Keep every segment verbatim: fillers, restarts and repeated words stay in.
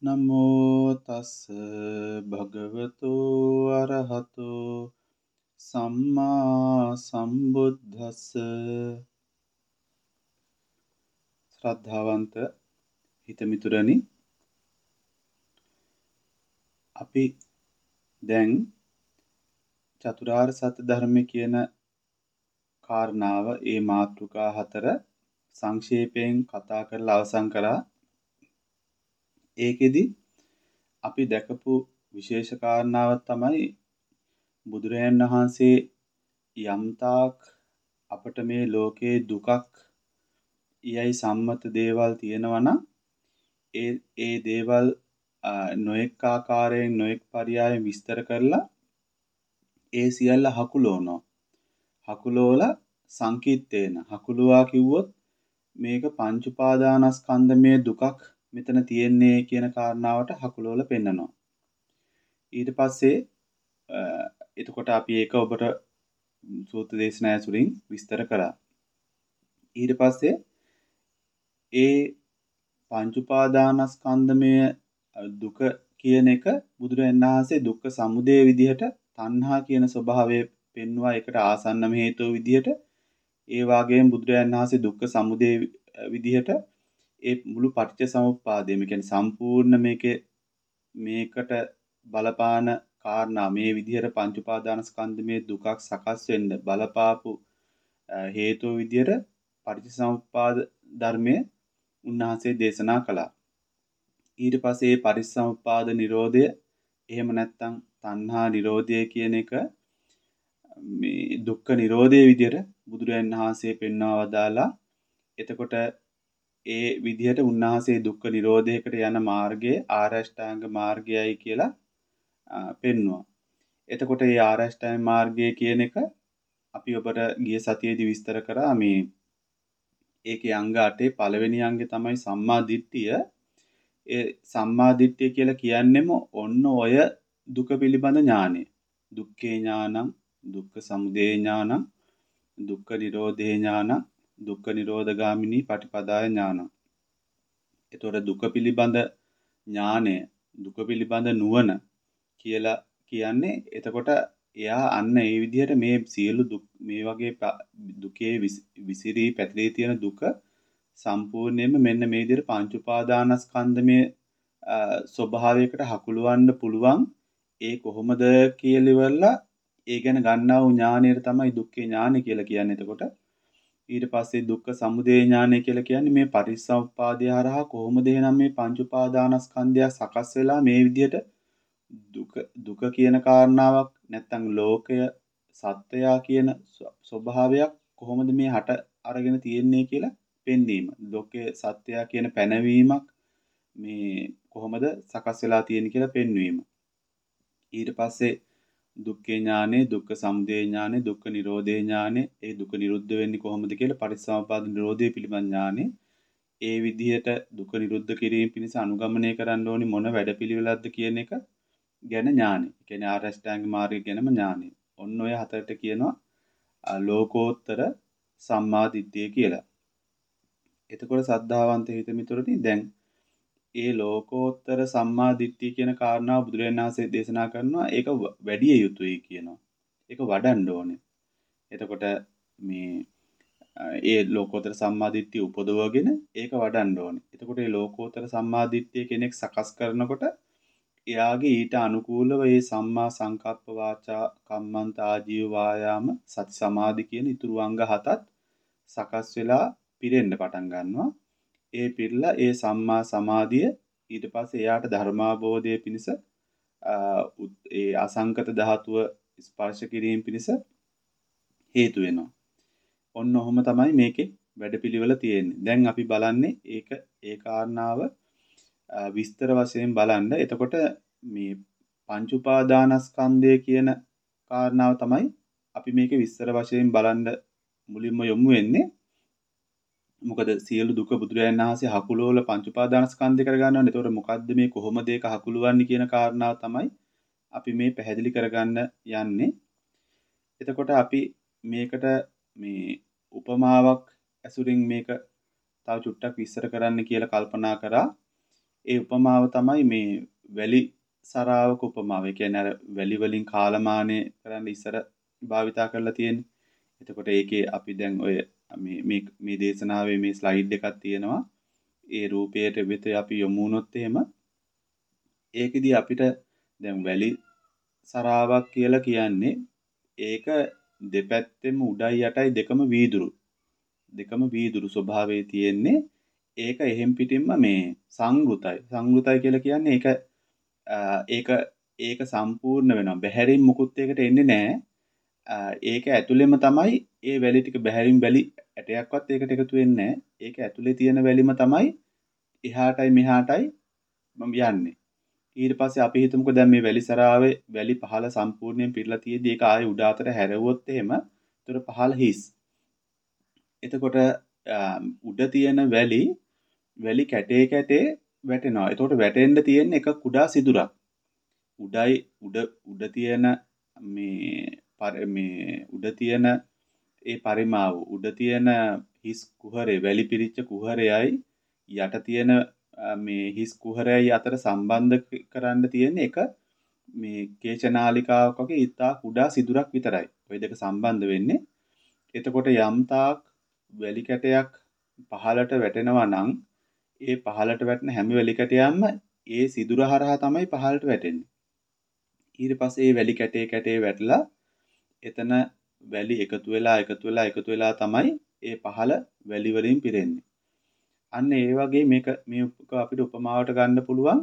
නමෝ තස් භගවතු අරහතෝ සම්මා සම්බුද්දස්ස. ශ්‍රද්ධාවන්ත හිතමිතුරනි, අපි දැන් චතුරාර්ය සත්‍ය ධර්මය කියන කාරණාව, ඒ මාතෘකා හතර සංක්ෂේපයෙන් කතා කරලා අවසන් කරා. ඒකෙදි අපි දැකපු විශේෂ කාරණාවක් තමයි බුදුරජාණන් වහන්සේ යම්තාක් අපට මේ ලෝකේ දුකක් යයි සම්මත දේවල් තියෙනවා නම් ඒ ඒ දේවල් නොඑක් ආකාරයෙන් නොඑක් පරියායෙන් විස්තර කරලා ඒ සියල්ල හකුලවනවා. හකුලවලා සංකීර්තේන හකුලුවා කිව්වොත් මේක පංච උපාදානස්කන්ධමේ දුකක් මෙතන තියෙන්නේ කියන කාරණාවට හකුලවලා පෙන්නනවා. ඊට පස්සේ එතකොට අපි ඒක ඔබට සූත්‍ර දේශනා ඇසුරින් විස්තර කරා. ඊට පස්සේ ඒ පංච උපාදානස්කන්ධමය දුක කියන එක බුදුරජාණන් වහන්සේ දුක්ඛ සමුදය විදිහට තණ්හා කියන ස්වභාවය පෙන්වුවා. ඒකට ආසන්නම හේතුව විදිහට. ඒ වගේම බුදුරජාණන් වහන්සේ දුක්ඛ සමුදය විදිහට ඒ මුළු පටිච්ච සමුප්පාදයම කියන්නේ සම්පූර්ණ මේකේ මේකට බලපාන කාරණා මේ විදිහට පංච උපාදානස්කන්ධමේ දුකක් සකස් වෙන්න බලපාපු හේතුව විදිහට පටිච්ච සමුප්පාද ධර්මයේ උන්වහන්සේ දේශනා කළා. ඊට පස්සේ මේ පටිච්චසමුප්පාද නිරෝධය, එහෙම නැත්නම් තණ්හා නිරෝධය කියන එක මේ දුක්ඛ නිරෝධයේ විදිහට බුදුරජාණන් වහන්සේ පෙන්වා වදාලා. එතකොට ඒ විදිහට උන්වහන්සේ දුක්ඛ නිරෝධයකට යන මාර්ගයේ ආර්ය අෂ්ටාංග මාර්ගයයි කියලා පෙන්වුවා. එතකොට මේ ආර්ය අෂ්ටාංග මාර්ගය කියන එක අපි ඔබට ගිය සතියේදී විස්තර කරා. මේ ඒකේ අංග අටේ පළවෙනි අංගේ තමයි සම්මා දිට්ඨිය. ඒ සම්මා දිට්ඨිය කියලා කියන්නේම ඔන්න ඔය දුක පිළිබඳ ඥානය. දුක්ඛේ ඥානං, දුක්ඛ සමුදය ඥානං, දුක්ඛ නිරෝධේ ඥානං, දුක්ඛ නිරෝධගාමිනී පටිපදාය ඥානං. ඒතොර දුක පිළිබඳ ඥානය, දුක පිළිබඳ නුවණ කියලා කියන්නේ. එතකොට එයා අන්න ඒ විදිහට මේ සියලු දුක් මේ වගේ දුකේ විසිරී පැතිරී තියෙන දුක සම්පූර්ණයෙන්ම මෙන්න මේ විදිහට පංච උපාදානස්කන්ධමේ ස්වභාවයකට හකුලවන්න පුළුවන්. ඒ කොහොමද කියලා ඉවරලා ඒ ගැන ගන්නා වූ ඥානයට තමයි දුක්ඛේ ඥානය කියලා කියන්නේ. එතකොට ඊට පස්සේ දුක්ඛ සමුදය ඥානය කියලා කියන්නේ මේ පටිච්චසමුප්පාදය හරහා කොහොමද එහෙනම් මේ පංච උපාදානස්කන්ධය සකස් වෙලා මේ විදිහට දුක දුක කියන කාරණාවක් නැත්නම් ලෝකය සත්‍යයා කියන ස්වභාවයක් කොහොමද මේ හට අරගෙන තියෙන්නේ කියලා පෙන්වීම. ලෝකයේ සත්‍යයා කියන පැනවීමක් මේ කොහොමද සකස් වෙලා තියෙන්නේ කියලා පෙන්වීම. ඊට පස්සේ දුක්ඛේ ඥානෙ, දුක්ඛ සමුදය ඥානෙ, දුක්ඛ නිරෝධේ ඥානෙ, ඒ දුක නිරුද්ධ වෙන්නේ කොහොමද කියලා පටිච්චසමුප්පාද නිරෝධය පිළිබඳ ඥානෙ. ඒ විදිහට දුක නිරුද්ධ කිරීම පිණිස අනුගමනය කරන්න ඕනි මොන වැඩපිළිවෙලක්ද කියන එක ගැන ඥානෙ. ඒ කියන්නේ ආර්ය අෂ්ටාංග මාර්ගය ගැනම ඥානෙ. ඔන්න ඔය හතරට කියනවා ලෝකෝත්තර සම්මා දිට්ඨිය කියලා. එතකොට සද්ධාවන්ත හිතමිතුරනි, දැන් ඒ ලෝකෝත්තර සම්මා දිට්ඨිය කියන කාරණාව බුදුරජාණන් වහන්සේ දේශනා කරනවා. ඒක වැඩි යුතුයි කියනවා. ඒක වඩන්න ඕනේ. එතකොට මේ ඒ ලෝකෝත්තර සම්මා දිට්ඨිය උපදවගෙන ඒක වඩන්න ඕනේ. එතකොට මේ ලෝකෝත්තර සම්මා දිට්ඨිය කෙනෙක් සකස් කරනකොට එයාගේ ඊට අනුකූලව මේ සම්මා සංකප්ප වාචා කම්මන්ත ආජීව වායාම සති සමාධි කියන ඊතුරු අංග හතත් සකස් වෙලා පිරෙන්න පටන් ගන්නවා. ඒ පිරලා ඒ සම්මා සමාධිය ඊට පස්සේ එයාට ධර්මාබෝධය පිණිස ඒ අසංකත ධාතුව ස්පර්ශ කිරීම පිණිස හේතු වෙනවා. ඔන්න ඔහොම තමයි මේකේ වැඩපිළිවෙල තියෙන්නේ. දැන් අපි බලන්නේ ඒක ඒ කාරණාව විස්තර වශයෙන් බලන්න. එතකොට මේ පංච උපාදානස්කන්ධය කියන කාරණාව තමයි අපි මේකේ විස්තර වශයෙන් බලන්න මුලින්ම යොමු වෙන්නේ. මොකද සියලු දුක බුදුරජාණන් වහන්සේ හකුලවල පංච උපාදානස්කන්ධය කරගන්නවනේ. ඒතකොට මොකද්ද මේ කොහොමද ඒක හකුලවන්නේ කියන කාරණාව තමයි අපි මේ පැහැදිලි කරගන්න යන්නේ. එතකොට අපි මේකට මේ උපමාවක් ඇසුරින් මේක තව චුට්ටක් විස්තර කරන්න කියලා කල්පනා කරා. ඒ උපමාව තමයි මේ වැලි සරාවක උපමාව. ඒ කියන්නේ අර වැලි වලින් කාලමානය කරන්න ඉස්සර භාවිතා කරලා තියෙන්නේ. එතකොට ඒකේ අපි දැන් ඔය මේ මේ මේ දේශනාවේ මේ ස්ලයිඩ් එකක් තියෙනවා. ඒ රූපයට වෙත අපි යොමු වුණොත් එහෙම ඒකෙදි අපිට දැන් වැලි සරාවක් කියලා කියන්නේ ඒක දෙපැත්තෙම උඩයි යටයි දෙකම වීදුරු. දෙකම වීදුරු ස්වභාවයේ තියෙන්නේ. ඒක එහෙම් පිටින්ම මේ සංවෘතයි. සංවෘතයි කියලා කියන්නේ ඒක ඒක ඒක සම්පූර්ණ වෙනවා. බැහැරින් මුකුත් ඒකට එන්නේ නැහැ. ඒක ඇතුළෙම තමයි ඒ වැලි ටික බැහැරින් වැලි ඇටයක්වත් ඒකට එකතු වෙන්නේ නැහැ. ඒක ඇතුලේ තියෙන වැලිම තමයි එහාටයි මෙහාටයි මම යන්නේ. ඊට පස්සේ අපි හිතමුකෝ දැන් මේ වැලිසරාවේ වැලි පහළ සම්පූර්ණයෙන් පිරලා තියෙද්දි ඒක ආයේ උඩ අතට හැරෙවොත් එහෙම ඒතර පහළ හිස්. එතකොට උඩ තියෙන වැලි වැලි කැටේ කැටේ වැටෙනවා. එතකොට වැටෙන්න තියෙන එක කුඩා සිදුරක්. උඩයි උඩ උඩ තියෙන මේ මේ උඩ තියෙන ඒ පරිමාව උඩ තියෙන හිස් කුහරේ වැලි පිරිච්ච කුහරයයි යට තියෙන මේ හිස් කුහරයයි අතර සම්බන්ධ කරන්න තියෙන එක මේ කේශනාලිකාවක් වගේ ඉතා කුඩා සිදුරක් විතරයි. ওই දෙක සම්බන්ධ වෙන්නේ. එතකොට යම් තාක් වැලි කැටයක් පහළට වැටෙනවා නම් ඒ පහළට වැටෙන හැම වැලි කැටයක්ම ඒ සිදුර හරහා තමයි පහළට වැටෙන්නේ. ඊට පස්සේ මේ වැලි කැටේ කැටේ වැටලා එතන වැලි එකතු වෙලා එකතු වෙලා එකතු වෙලා තමයි ඒ පහළ වැලි වලින් පිරෙන්නේ. අන්න ඒ වගේ මේක මේ අපිට උපමාවට ගන්න පුළුවන්.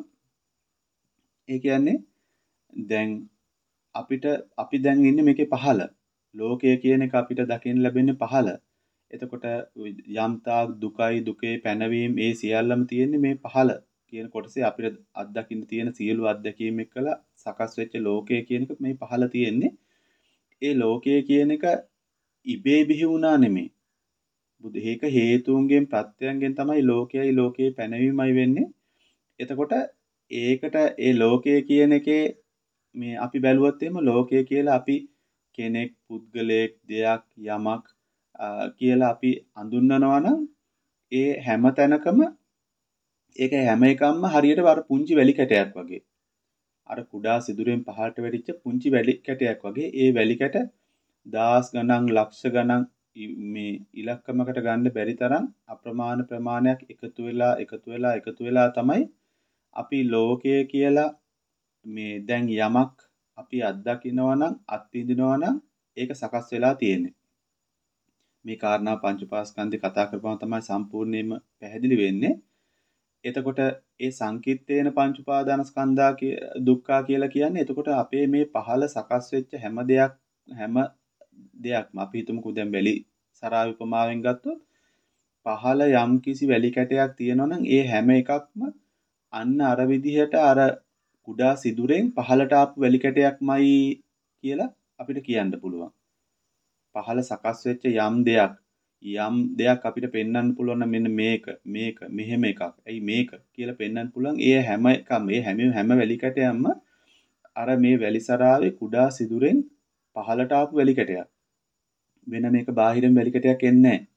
ඒ කියන්නේ දැන් අපිට අපි දැන් ඉන්නේ මේකේ පහළ. ලෝකය කියන එක අපිට දකින්න ලැබෙන්නේ පහළ. එතකොට යම්තාක් දුකයි දුකේ පැනවීම ඒ සියල්ලම තියෙන්නේ මේ පහළ කියන කොටසේ අපිට අත්දකින්න තියෙන සියලු අත්දැකීම් එක්කලා සකස් වෙච්ච ලෝකය කියන එක මේ පහළ තියෙන්නේ. ඒ ලෝකය කියන එක ඉබේ බිහි වුණා නෙමෙයි. බුදු හේක හේතුන්ගෙන් ප්‍රත්‍යයන්ගෙන් තමයි ලෝකයයි ලෝකේ පැනවීමයි වෙන්නේ. එතකොට ඒකට ඒ ලෝකය කියන එකේ මේ අපි බැලුවොත් එහෙම ලෝකය කියලා අපි කෙනෙක් පුද්ගලයෙක් දෙයක් යමක් කියලා අපි අඳුන්වනවා නම් ඒ හැම තැනකම ඒක හැම එකක්ම හරියට අර පුංචි වැලි කැටයක් වගේ. අර කුඩා සිදුරෙන් පහළට වැටිච්ච පුංචි වැලි කැටයක් වගේ. ඒ වැලි කැට දහස් ගණන් ලක්ෂ ගණන් මේ ඉලක්කමකට ගන්න බැරි තරම් අප්‍රමාණ ප්‍රමාණයක් එකතු වෙලා එකතු වෙලා එකතු වෙලා තමයි අපි ලෝකය කියලා මේ දැන් යමක් අපි අත්දකින්නවා නම් අත්විඳිනවා නම් ඒක සකස් වෙලා තියෙන්නේ. මේ කාරණා පංචපාස්කන්ධේ කතා කරපුවම තමයි සම්පූර්ණයෙන්ම පැහැදිලි වෙන්නේ. එතකොට ඒ සංකිට්ඨේන පංච උපාදානස්කන්ධා කිය දුක්ඛා කියලා කියන්නේ එතකොට අපේ මේ පහළ සකස් වෙච්ච හැම දෙයක් හැම දෙයක්ම අපි හිතමුකෝ දැන් වැලි සරාව උපමාවෙන් ගත්තොත් පහළ යම් කිසි වැලි කැටයක් තියෙනවා නම් ඒ හැම එකක්ම අන්න අර විදිහට අර කුඩා සිදුරෙන් පහළට ආපු වැලි කැටයක්මයි කියලා අපිට කියන්න පුළුවන්. පහළ සකස් වෙච්ච යම් දෙයක් යම් දෙයක් අපිට පෙන්වන්න පුළුවන් මෙන්න මේක මේක මෙහෙම එකක්. ඇයි මේක කියලා පෙන්වන්න පුළුවන්. ඒ හැම එකම මේ හැම හැම වැලි කැටයක්ම අර මේ වැලිසරාවේ කුඩා සිදුරෙන් පහළට ආපු වැලි කැටයක්. වෙන මේක බාහිරින් වැලි කැටයක් එන්නේ නැහැ.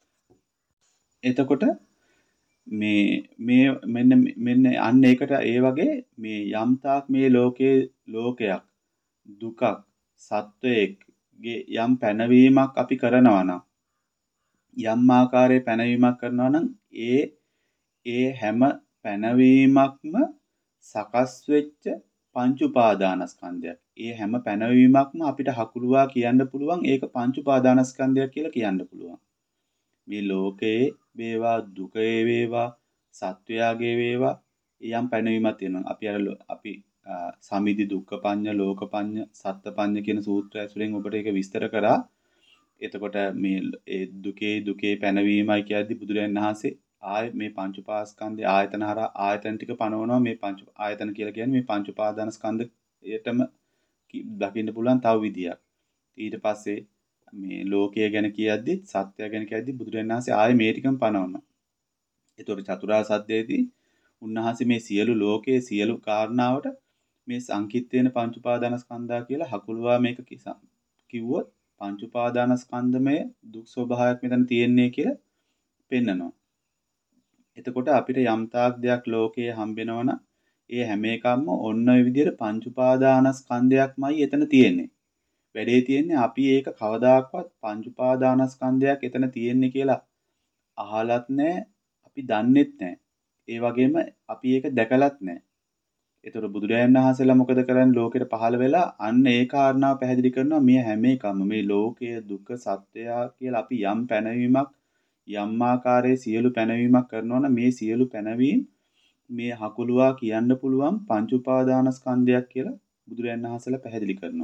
එතකොට මේ මේ මෙන්න මෙන්න අන්න ඒකට ඒ වගේ මේ යම්තාක් මේ ලෝකේ ලෝකයක් දුකක් සත්වයේගේ යම් පැනවීමක් අපි කරනවා නම් යම් ආකාරයේ පැනවීමක් කරනවා නම් ඒ ඒ හැම පැනවීමක්ම සකස් වෙච්ච පංච උපාදානස්කන්ධයක්. ඒ හැම පැනවීමක්ම අපිට හකුලුවා කියන්න පුළුවන් ඒක පංච උපාදානස්කන්ධයක් කියලා කියන්න පුළුවන්. මේ ලෝකයේ වේවා දුකේ වේවා සත්වයාගේ වේවා යම් පැනවීමක් තියෙනවා. අපි අර අපි සමිදි දුක්ඛපඤ්ඤ ලෝකපඤ්ඤ සත්ත්වපඤ්ඤ කියන සූත්‍රය ඇසුරෙන් ඔබට ඒක විස්තර කරා. එතකොට මේ ඒ දුකේ දුකේ පැනවීමයි කියද්දි බුදුරජාණන් වහන්සේ ආය මේ පංච උපාස්කන්ධය ආයතන හරහා ආයතන ටික පනවනවා. මේ පංච ආයතන කියලා කියන්නේ මේ පංච උපාදානස්කන්ධයටම දකින්න පුළුවන් තව විදියක්. ඊට පස්සේ මේ ලෝකය ගැන කියද්දි සත්‍යය ගැන කියද්දි බුදුරජාණන් වහන්සේ ආයේ මේ ටිකම පනවනවා. ඒතකොට චතුරාර්ය සත්‍යයේදී උන්වහන්සේ මේ සියලු ලෝකයේ සියලු කාරණාවට මේ සංකිට්ඨේන පංච උපාදානස්කන්ධා කියලා හකුලුවා මේක කිව්වොත් පංච උපාදානස්කන්ධමය දුක් ස්වභාවයක් මෙතන තියෙන්නේ කියලා පෙන්නනවා. එතකොට අපිට යම් තාක් දෙයක් ලෝකයේ හම්බෙනවා නම් ඒ හැම එකක්ම ඔන්න ඔය විදිහට පංච උපාදානස්කන්ධයක්මයි එතන තියෙන්නේ. වැඩේ තියෙන්නේ අපි ඒක කවදාකවත් පංච උපාදානස්කන්ධයක් එතන තියෙන්නේ කියලා අහලත් නැහැ, අපි දන්නෙත් නැහැ. ඒ වගේම අපි ඒක දැකලත් නැහැ. ඒතර බුදුරජාණන් වහන්සේලා මොකද කරන්නේ ලෝකෙට පහළ වෙලා අන්න ඒ කාරණාව පැහැදිලි කරනවා මේ හැම එකම මේ ලෝකයේ දුක සත්‍යය කියලා අපි යම් පැනවීමක් යම් ආකාරයේ සියලු පැනවීමක් කරනවා නම් මේ සියලු පැනවීම මේ හකුලුවා කියන්න පුළුවන් පංච උපාදානස්කන්ධයක් කියලා බුදුරජාණන් වහන්සේලා පැහැදිලි කරනවා.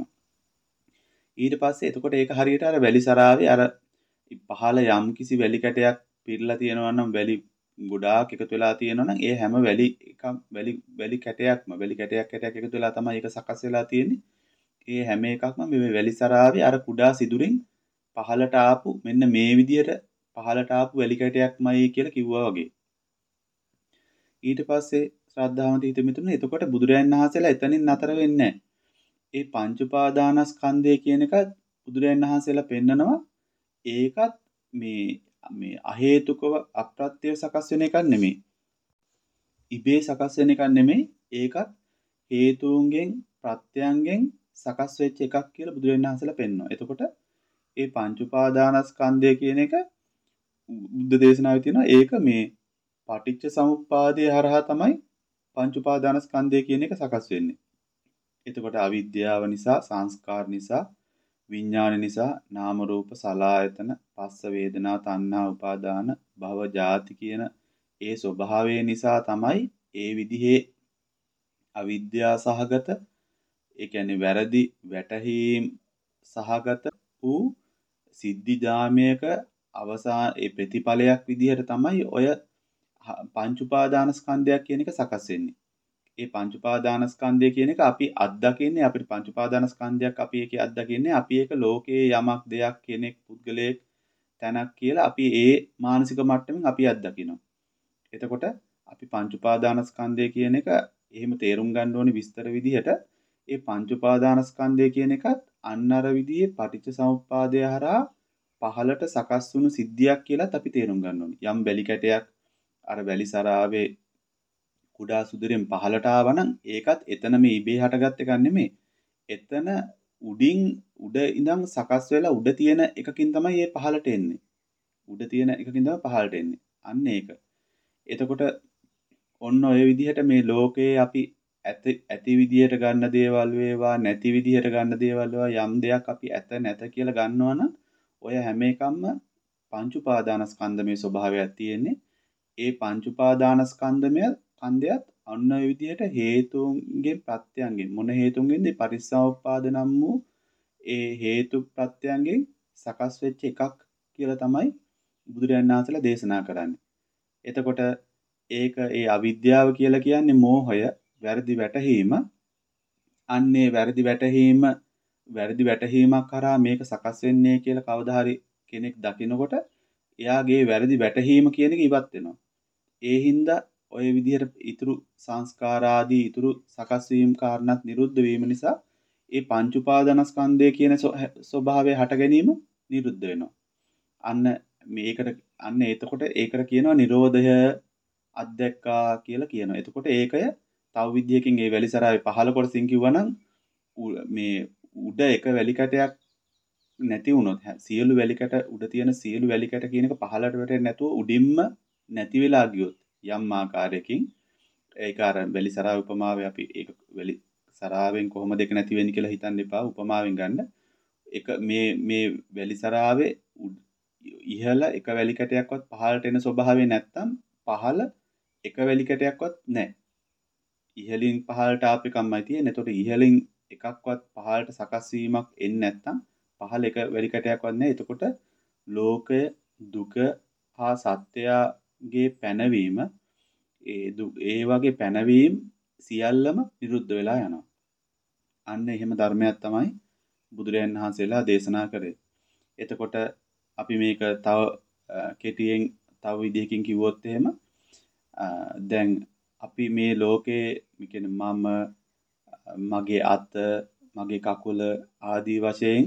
ඊට පස්සේ එතකොට ඒක හරියට අර වැලිසරාවේ අර පහළ යම් කිසි වැලි කැටයක් පිරලා තියෙනවා නම් වැලි ගොඩාක් එකතු වෙලා තියෙනවා නම් ඒ හැම වැලි එක වැලි වැලි කැටයක්ම වැලි කැටයක් කැටයක් එකතු වෙලා තමයි ඒක සකස් වෙලා තියෙන්නේ. ඒ හැම එකක්ම මේ වැලිසරාවේ අර කුඩා සිදුරින් පහළට ආපු මෙන්න මේ විදියට පහළට ආපු වැලි කැටයක්මයි කියලා කිව්වා වගේ. ඊට පස්සේ ශ්‍රද්ධාවන්ත හිත මිතුනේ එතකොට බුදුරයන් වහන්සේලා එතනින් නතර වෙන්නේ නැහැ. ඒ පංච උපාදානස්කන්ධය කියන එක බුදුරයන් වහන්සේලා පෙන්නනවා ඒකත් මේ මේ අහේතුකව අප්‍රත්‍යව සකස් වෙන එකක් නෙමෙයි. ඉබේ සකස් වෙන එකක් නෙමෙයි. ඒකත් හේතුන්ගෙන් ප්‍රත්‍යයන්ගෙන් සකස් වෙච්ච එකක් කියලා බුදුරජාණන් වහන්සේලා පෙන්නනවා. එතකොට මේ පංච උපාදානස්කන්ධය කියන එක බුද්ධ දේශනාවේ තියෙනවා. ඒක මේ පටිච්ච සමුප්පාදයේ හරහා තමයි පංච උපාදානස්කන්ධය කියන එක සකස් වෙන්නේ. එතකොට අවිද්‍යාව නිසා, සංස්කාර නිසා, විඥාන නිසා නාම රූප සලආයතන පස්ස වේදනා තණ්හා උපාදාන භව ජාති කියන ඒ ස්වභාවය නිසා තමයි ඒ විදිහේ අවිද්‍යා සහගත ඒ කියන්නේ වැරදි වැටහීම් සහගත වූ සිද්ධි ධාමයක අවසාන ඒ ප්‍රතිඵලයක් විදිහට තමයි ඔය පංච උපාදානස්කන්ධයක් කියන එක සකස් වෙන්නේ. ඒ පංච උපාදානස්කන්ධය කියන එක අපි අත්දකින්නේ අපිට පංච උපාදානස්කන්ධයක් අපි ඒකේ අත්දකින්නේ අපි ඒක ලෝකයේ යමක් දෙයක් කෙනෙක් පුද්ගලයෙක් තැනක් කියලා අපි ඒ මානසික මට්ටමින් අපි අත්දකිනවා. එතකොට අපි පංච උපාදානස්කන්ධය කියන එක එහෙම තේරුම් ගන්න ඕනේ විස්තර විදිහට ඒ පංච උපාදානස්කන්ධය කියන එකත් අන්න අර විදිහේ පටිච්ච සමුප්පාදය හරහා පහළට සකස් වුණු සිද්ධියක් කියලාත් අපි තේරුම් ගන්න ඕනේ. යම් වැලි කැටයක් අර වැලිසරාවේ කුඩා සුදුරෙන් පහළට ආවනම් ඒකත් එතනම ඉබේ හටගත් එකක් නෙමෙයි. එතන උඩින් උඩ ඉඳන් සකස් වෙලා උඩ තියෙන එකකින් තමයි මේ පහළට එන්නේ. උඩ තියෙන එකකින් තමයි පහළට එන්නේ. අන්න ඒක. එතකොට ඔන්න ඔය විදිහට මේ ලෝකේ අපි ඇති ඇති විදිහට ගන්න දේවල් වේවා නැති විදිහට ගන්න දේවල් වේවා යම් දෙයක් අපි ඇත නැත කියලා ගන්නවා නම් ඔය හැම එකක්ම පංච උපාදානස්කන්ධමේ ස්වභාවයක් තියෙන්නේ. ඒ පංච උපාදානස්කන්ධමය කන්දයත් අන්න ඔය විදිහට හේතුන්ගෙන් ප්‍රත්‍යයන්ගෙන් මොන හේතුන්ගෙන්ද පරිසම්පාද නම් වූ ඒ හේතු ප්‍රත්‍යයන්ගෙන් සකස් වෙච්ච එකක් කියලා තමයි බුදුරජාණන් වහන්සේලා දේශනා කරන්නේ. එතකොට ඒක ඒ අවිද්‍යාව කියලා කියන්නේ මෝහය, වැරදි වැටහීම. අන්නේ වැරදි වැටහීම වැරදි වැටහීමක් කරා මේක සකස් වෙන්නේ කියලා කවදා හරි කෙනෙක් දකිනකොට එයාගේ වැරදි වැටහීම කියන එක ඉවත් වෙනවා. ඒ හින්දා ඔය විදිහට ඊතුරු සංස්කාර ආදී ඊතුරු සකස් වීම කාරණාත් නිරුද්ධ වීම නිසා ඒ පංච උපාදානස්කන්ධය කියන ස්වභාවය හට ගැනීම නිරුද්ධ වෙනවා. අන්න මේකට අන්න එතකොට ඒකට කියනවා නිරෝධය අධ්‍යක්කා කියලා කියනවා. එතකොට ඒකය තව විදියකින් ඒ වැලිසරාවේ පහළ කොටසින් කිව්වනම් මේ උඩ එක වැලි කැටයක් නැති වුණොත් සියලු වැලි කැට උඩ තියෙන සියලු වැලි කැට කියන එක පහළට වැටෙන්නේ නැතුව උඩින්ම නැති වෙලා ගියොත් යම් ආකාරයකින් ඒක අර වැලි සරාව උපමාවේ අපි ඒක වැලි සරාවෙන් කොහොමද ඒක නැති වෙන්නේ කියලා හිතන්න එපා උපමාවෙන් ගන්න. එක මේ මේ වැලි සරාවේ ඉහළ එක වැලි කැටයක්වත් පහළට එන ස්වභාවය නැත්තම් පහළ එක වැලි කැටයක්වත් නැහැ. ඉහළින් පහළට ආපු එකමයි තියෙන්නේ. එතකොට ඉහළින් එකක්වත් පහළට සකස් වීමක් එන්නේ නැත්තම් පහළ එක වැලි කැටයක්වත් නැහැ. එතකොට ලෝකය දුක හා සත්‍යයේ පැනවීම ඒ ඒ වගේ පැනවීම සියල්ලම නිරුද්ධ වෙලා යනවා. අන්න එහෙම ධර්මයක් තමයි බුදුරයන් වහන්සේලා දේශනා කරේ. එතකොට අපි මේක තව කෙටියෙන් තව විදිහකින් කිව්වොත් එහෙම දැන් අපි මේ ලෝකේ කියන්නේ මම මගේ අත මගේ කකුල ආදී වශයෙන්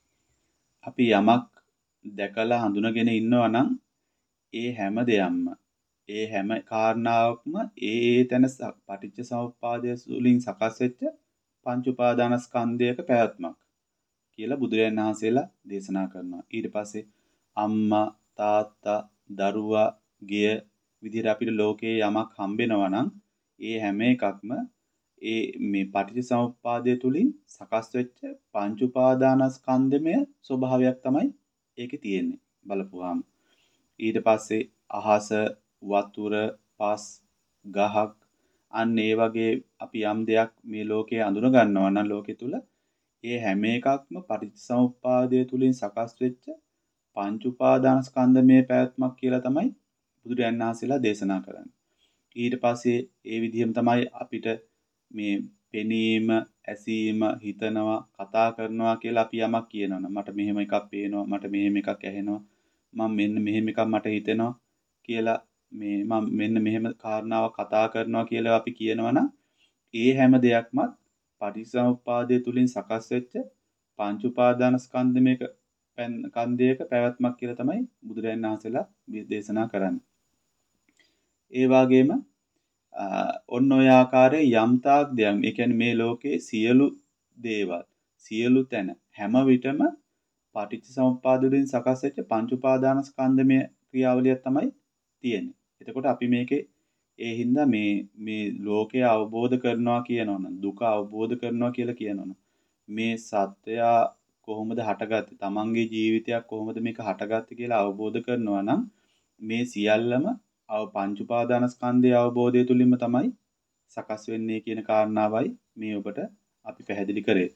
අපි යමක් දැකලා හඳුනගෙන ඉන්නවා නම් ඒ හැම දෙයක්ම ඒ හැම කාරණාවක්ම ඒ ඒ තැන පටිච්ච සමුප්පාදය වලින් සකස් වෙච්ච පංච උපාදානස්කන්ධයක පැවැත්මක් කියලා බුදුරජාණන් වහන්සේලා දේශනා කරනවා. ඊට පස්සේ අම්මා තාත්තා දරුවා ගෙය විදිහට අපිට ලෝකේ යමක් හම්බෙනවා නම් ඒ හැම එකක්ම ඒ මේ පටිච්චසමුප්පාදය තුලින් සකස් වෙච්ච පංච උපාදානස්කන්ධමය ස්වභාවයක් තමයි ඒකේ තියෙන්නේ බලපුවාම. ඊට පස්සේ අහස වතුර පස් ගහක් අන්න ඒ වගේ අපි යම් දෙයක් මේ ලෝකේ අඳුන ගන්නවා නම් ලෝකෙ තුල ඒ හැම එකක්ම පටිච්චසමුප්පාදය තුලින් සකස් වෙච්ච පංච උපාදානස්කන්ධමය පැවැත්මක් කියලා තමයි බුදුරජාණන් වහන්සේලා දේශනා කරන්නේ. ඊට පස්සේ ඒ විදිහම තමයි අපිට මේ පෙනීම, ඇසීම, හිතනවා, කතා කරනවා කියලා අපි යමක් කියනවනම් මට මෙහෙම එකක් පේනවා, මට මෙහෙම එකක් ඇහෙනවා, මම මෙන්න මෙහෙම එකක් මට හිතෙනවා කියලා මේ මම මෙන්න මෙහෙම කාරණාවක් කතා කරනවා කියලා අපි කියනවනම් ඒ හැම දෙයක්ම පටිච්චසමුප්පාදය තුලින් සකස් වෙච්ච පංච උපාදානස්කන්ධයක කන්දයක පැවැත්මක් කියලා තමයි බුදුරජාණන් වහන්සේලා දේශනා කරන්නේ. ඒ වගේම ඔන්න ඔය ආකාරයේ යම් තාක් දෙයක්, ඒ කියන්නේ මේ ලෝකේ සියලු දේවල්, සියලු තැන හැම විටම පටිච්චසමුප්පාද වලින් සකස් වෙච්ච පංච උපාදානස්කන්ධමය ක්‍රියාවලිය තමයි තියෙන්නේ. එතකොට අපි මේකේ ඒ හින්දා මේ මේ ලෝකය අවබෝධ කරනවා කියනවනම්, දුක අවබෝධ කරනවා කියලා කියනවනම් මේ සත්‍යය කොහොමද හටගත්තේ, තමන්ගේ ජීවිතයක් කොහොමද මේක හටගත්තේ කියලා අවබෝධ කරනවා නම් මේ සියල්ලම අව පංච උපාදානස්කන්ධයේ අවබෝධය තුලින්ම තමයි සකස් වෙන්නේ කියන කාරණාවයි මේ ඔබට අපි පැහැදිලි කරේ.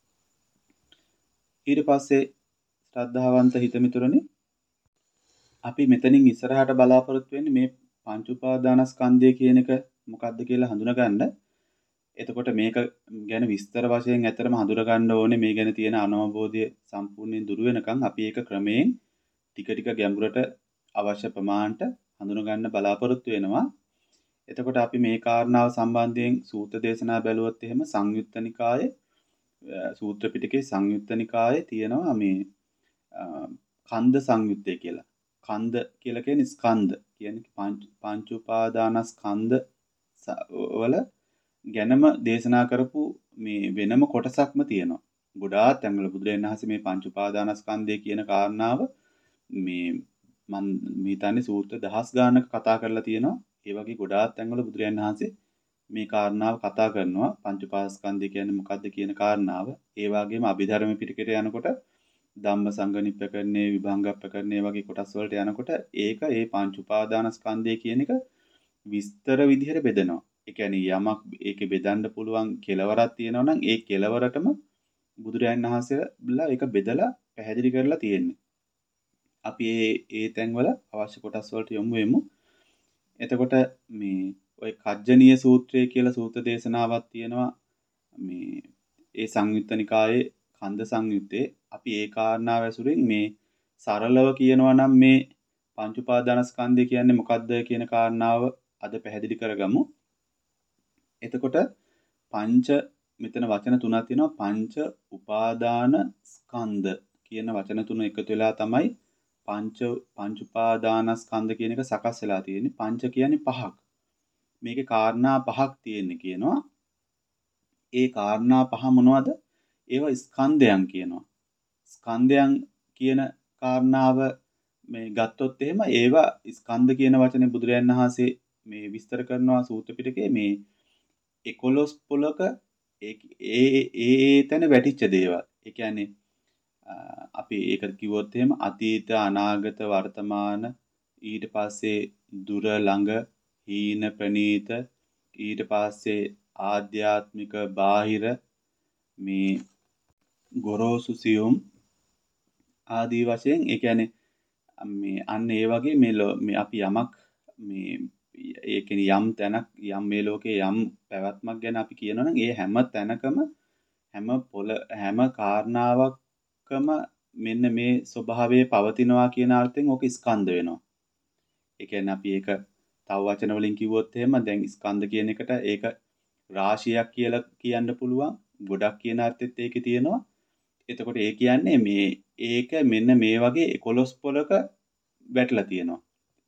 ඊට පස්සේ ශ්‍රද්ධාවන්ත හිතමිතුරනි, අපි මෙතනින් ඉස්සරහට බලාපොරොත්තු වෙන්නේ මේ පංච උපාදානස්කන්ධය කියන එක මොකක්ද කියලා හඳුනගන්න. එතකොට මේක ගැන විස්තර වශයෙන් ඇතරම හඳුනගන්න ඕනේ. මේ ගැන තියෙන අනවබෝධය සම්පූර්ණයෙන් දුර වෙනකන් අපි ඒක ක්‍රමයෙන් ටික ටික ගැඹුරට අවශ්‍ය ප්‍රමාණයට හඳුනගන්න බලාපොරොත්තු වෙනවා. එතකොට අපි මේ කාරණාව සම්බන්ධයෙන් සූත්‍ර දේශනා බැලුවොත් එහෙම සංයුත්ත නිකායේ සූත්‍ර පිටකේ සංයුත්ත නිකායේ තියෙනවා මේ කන්ද සංයුත්තේ කියලා. කන්ද කියලා කියන්නේ ස්කන්ධ කියන්නේ පංච උපාදානස්කන්ධ වල ගැනම දේශනා කරපු මේ වෙනම කොටසක්ම තියෙනවා. ගොඩාක් තැන්වල බුදුරජාණන් වහන්සේ මේ පංච උපාදානස්කන්ධය කියන කාරණාව මේ මම හිතන්නේ සූත්‍ර දහස් ගානක කතා කරලා තියෙනවා. ඒ වගේ ගොඩාක් තැන්වල බුදුරජාණන් වහන්සේ මේ කාරණාව කතා කරනවා. පංච උපාදානස්කන්ධය කියන්නේ මොකක්ද කියන කාරණාව. ඒ වගේම අභිධර්ම පිටකයට යනකොට ධම්ම සංගණිප්පකරණේ විභංගප්පකරණේ වගේ කොටස් වලට යනකොට ඒක ඒ පංච උපාදානස්කන්ධය කියන එක විස්තර විදිහට බෙදනවා. ඒ කියන්නේ යමක් ඒකේ බෙදන්න පුළුවන් කෙලවරක් තියෙනවා නම් ඒ කෙලවරටම බුදුරජාණන් වහන්සේලා ඒක බෙදලා පැහැදිලි කරලා තියෙන්නේ. අපි ඒ ඒ තැන්වල අවශ්‍ය කොටස් වලට යොමු වෙමු. එතකොට මේ ඔය කජ්ජනීය සූත්‍රය කියලා සූත්‍ර දේශනාවක් තියෙනවා. මේ ඒ සංයුත්ත නිකායේ කන්ද සංයුත්තේ අපි ඒ කාරණාව ඇසුරින් මේ සරලව කියනවා නම් මේ පංච උපාදානස්කන්ධය කියන්නේ මොකක්ද කියන කාරණාව අද පැහැදිලි කරගමු. එතකොට පංච මෙතන වචන තුනක් තියෙනවා. පංච උපාදාන ස්කන්ධ කියන වචන තුන එකතු වෙලා තමයි පංච පංච උපාදානස්කන්ධ කියන එක සකස් වෙලා තියෙන්නේ. පංච කියන්නේ පහක්. මේකේ කාරණා පහක් තියෙන්නේ කියනවා. ඒ කාරණා පහ මොනවද? ඒවා ස්කන්ධයන් කියනවා. ස්කන්ධයන් කියන කාරණාව මේ ගත්තොත් එහෙම ඒවා ස්කන්ධ කියන වචනේ බුදුරජාණන් වහන්සේ මේ විස්තර කරනවා සූත්‍ර පිටකේ මේ එකොළොස් පොලක ඒ ඒ ඒ තැන වැටිච්ච දේවල්. ඒ කියන්නේ අපි ඒක කිව්වොත් එහෙම අතීත අනාගත වර්තමාන ඊට පස්සේ දුර ළඟ හීන ප්‍රනීත ඊට පස්සේ ආධ්‍යාත්මික බාහිර මේ ගොරෝසු සියුම් ආදී වශයෙන් ඒ කියන්නේ මේ අන්න ඒ වගේ මේ මේ අපි යමක් මේ ඒ කියන්නේ යම් තැනක් යම් මේ ලෝකේ යම් පැවැත්මක් ගැන අපි කියනවනම් ඒ හැම තැනකම හැම පොළ හැම කාරණාවකම මෙන්න මේ ස්වභාවයේ පවතිනවා කියන අර්ථයෙන් ඕක ස්කන්ධ වෙනවා. ඒ කියන්නේ අපි ඒක තව වචන වලින් කිව්වොත් එහෙම දැන් ස්කන්ධ කියන එකට ඒක රාශියක් කියලා කියන්න පුළුවන්. ගොඩක් කියන අර්ථෙත් ඒකේ තියෙනවා. එතකොට ඒ කියන්නේ මේ ඒක මෙන්න මේ වගේ එකොළොස් පොලක වැටලා තියෙනවා.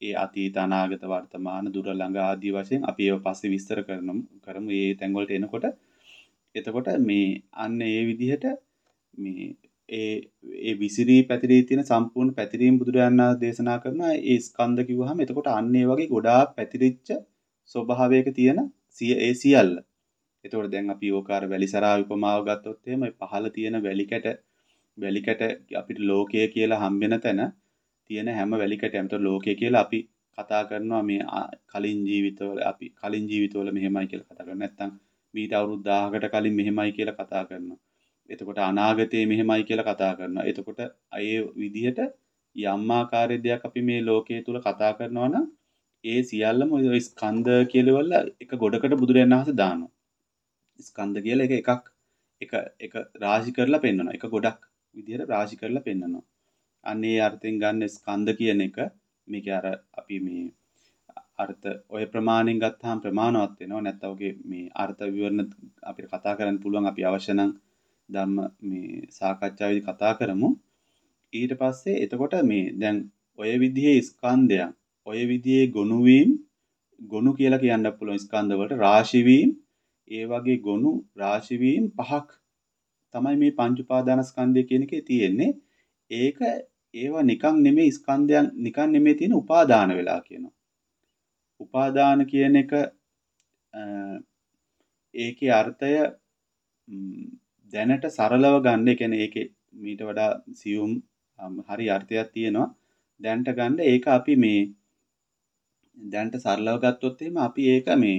ඒ අතීත අනාගත වර්තමාන දුර ළඟ ආදී වශයෙන් අපි ඒව පස්සේ විස්තර කරනමු කරමු මේ තැන් වලට එනකොට. එතකොට මේ අන්න ඒ විදිහට මේ ඒ ඒ විසිරී පැතිරී තියෙන සම්පූර්ණ පැතිරීම බුදුරජාණන් වහන්සේ දේශනා කරන ඒ ස්කන්ධ කිව්වහම එතකොට අන්න ඒ වගේ ගොඩාක් පැතිරිච්ච ස්වභාවයක තියෙන සිය ඒ සියල්ල. එතකොට දැන් අපි ඕකාර වැලිසරා උපමාව ගත්තොත් එහෙම පහළ තියෙන වැලි කැට වැලි කැට අපිට ලෝකය කියලා හම්බෙන තැන තියෙන හැම වැලි කැටයක්ම તો ලෝකය කියලා අපි කතා කරනවා මේ කලින් ජීවිතවල අපි කලින් ජීවිතවල මෙහෙමයි කියලා කතා කරනවා. නැත්නම් මීට අවුරුදු දහයකට කලින් මෙහෙමයි කියලා කතා කරනවා. එතකොට අනාගතේ මෙහෙමයි කියලා කතා කරනවා. එතකොට ඒ විදිහට යම් ආකාරයක් අපි මේ ලෝකයේ තුල කතා කරනවා නම් ඒ සියල්ලම ඔය ස්කන්ධ කියලා වල එක ගොඩකට බුදුරජාණන් වහන්සේ දානවා. ස්කන්ධ කියලා එක එකක් එක එක රාශි කරලා පෙන්වනවා. එක ගොඩක් විදිහට රාශි කරලා පෙන්වනවා. අන්නේ අර්ථයෙන් ගන්න ස්කන්ධ කියන එක මේක අර අපි මේ අර්ථ ඔය ප්‍රමාණයෙන් ගත්තාම ප්‍රමාණවත් වෙනවා. නැත්නම් ඔගේ මේ අර්ථ විවරණ අපිට කතා කරන්න පුළුවන් අපි අවශ්‍ය නම් ධම්ම මේ සාකච්ඡාවේදී කතා කරමු. ඊට පස්සේ එතකොට මේ දැන් ඔය විදිහේ ස්කන්ධයන් ඔය විදිහේ ගොනු වීම ගොනු කියලා කියන්න පුළුවන් ස්කන්ධ වලට රාශි වීම ඒ වගේ ගොනු රාශි වීම පහක් තමයි මේ පංච උපාදානස්කන්ධය කියන එකේ තියෙන්නේ. ඒක ඒවා නිකන් නෙමෙයි ස්කන්ධයන් නිකන් නෙමෙයි තියෙන උපාදාන වෙලා කියනවා. උපාදාන කියන එක ඒකේ අර්ථය දැනට සරලව ගන්න. ඒ කියන්නේ ඒකේ මීට වඩා සියුම් හරි අර්ථයක් තියෙනවා. දැනට ගන්න ඒක අපි මේ දැනට සරලව ගත්තොත් එහෙම අපි ඒක මේ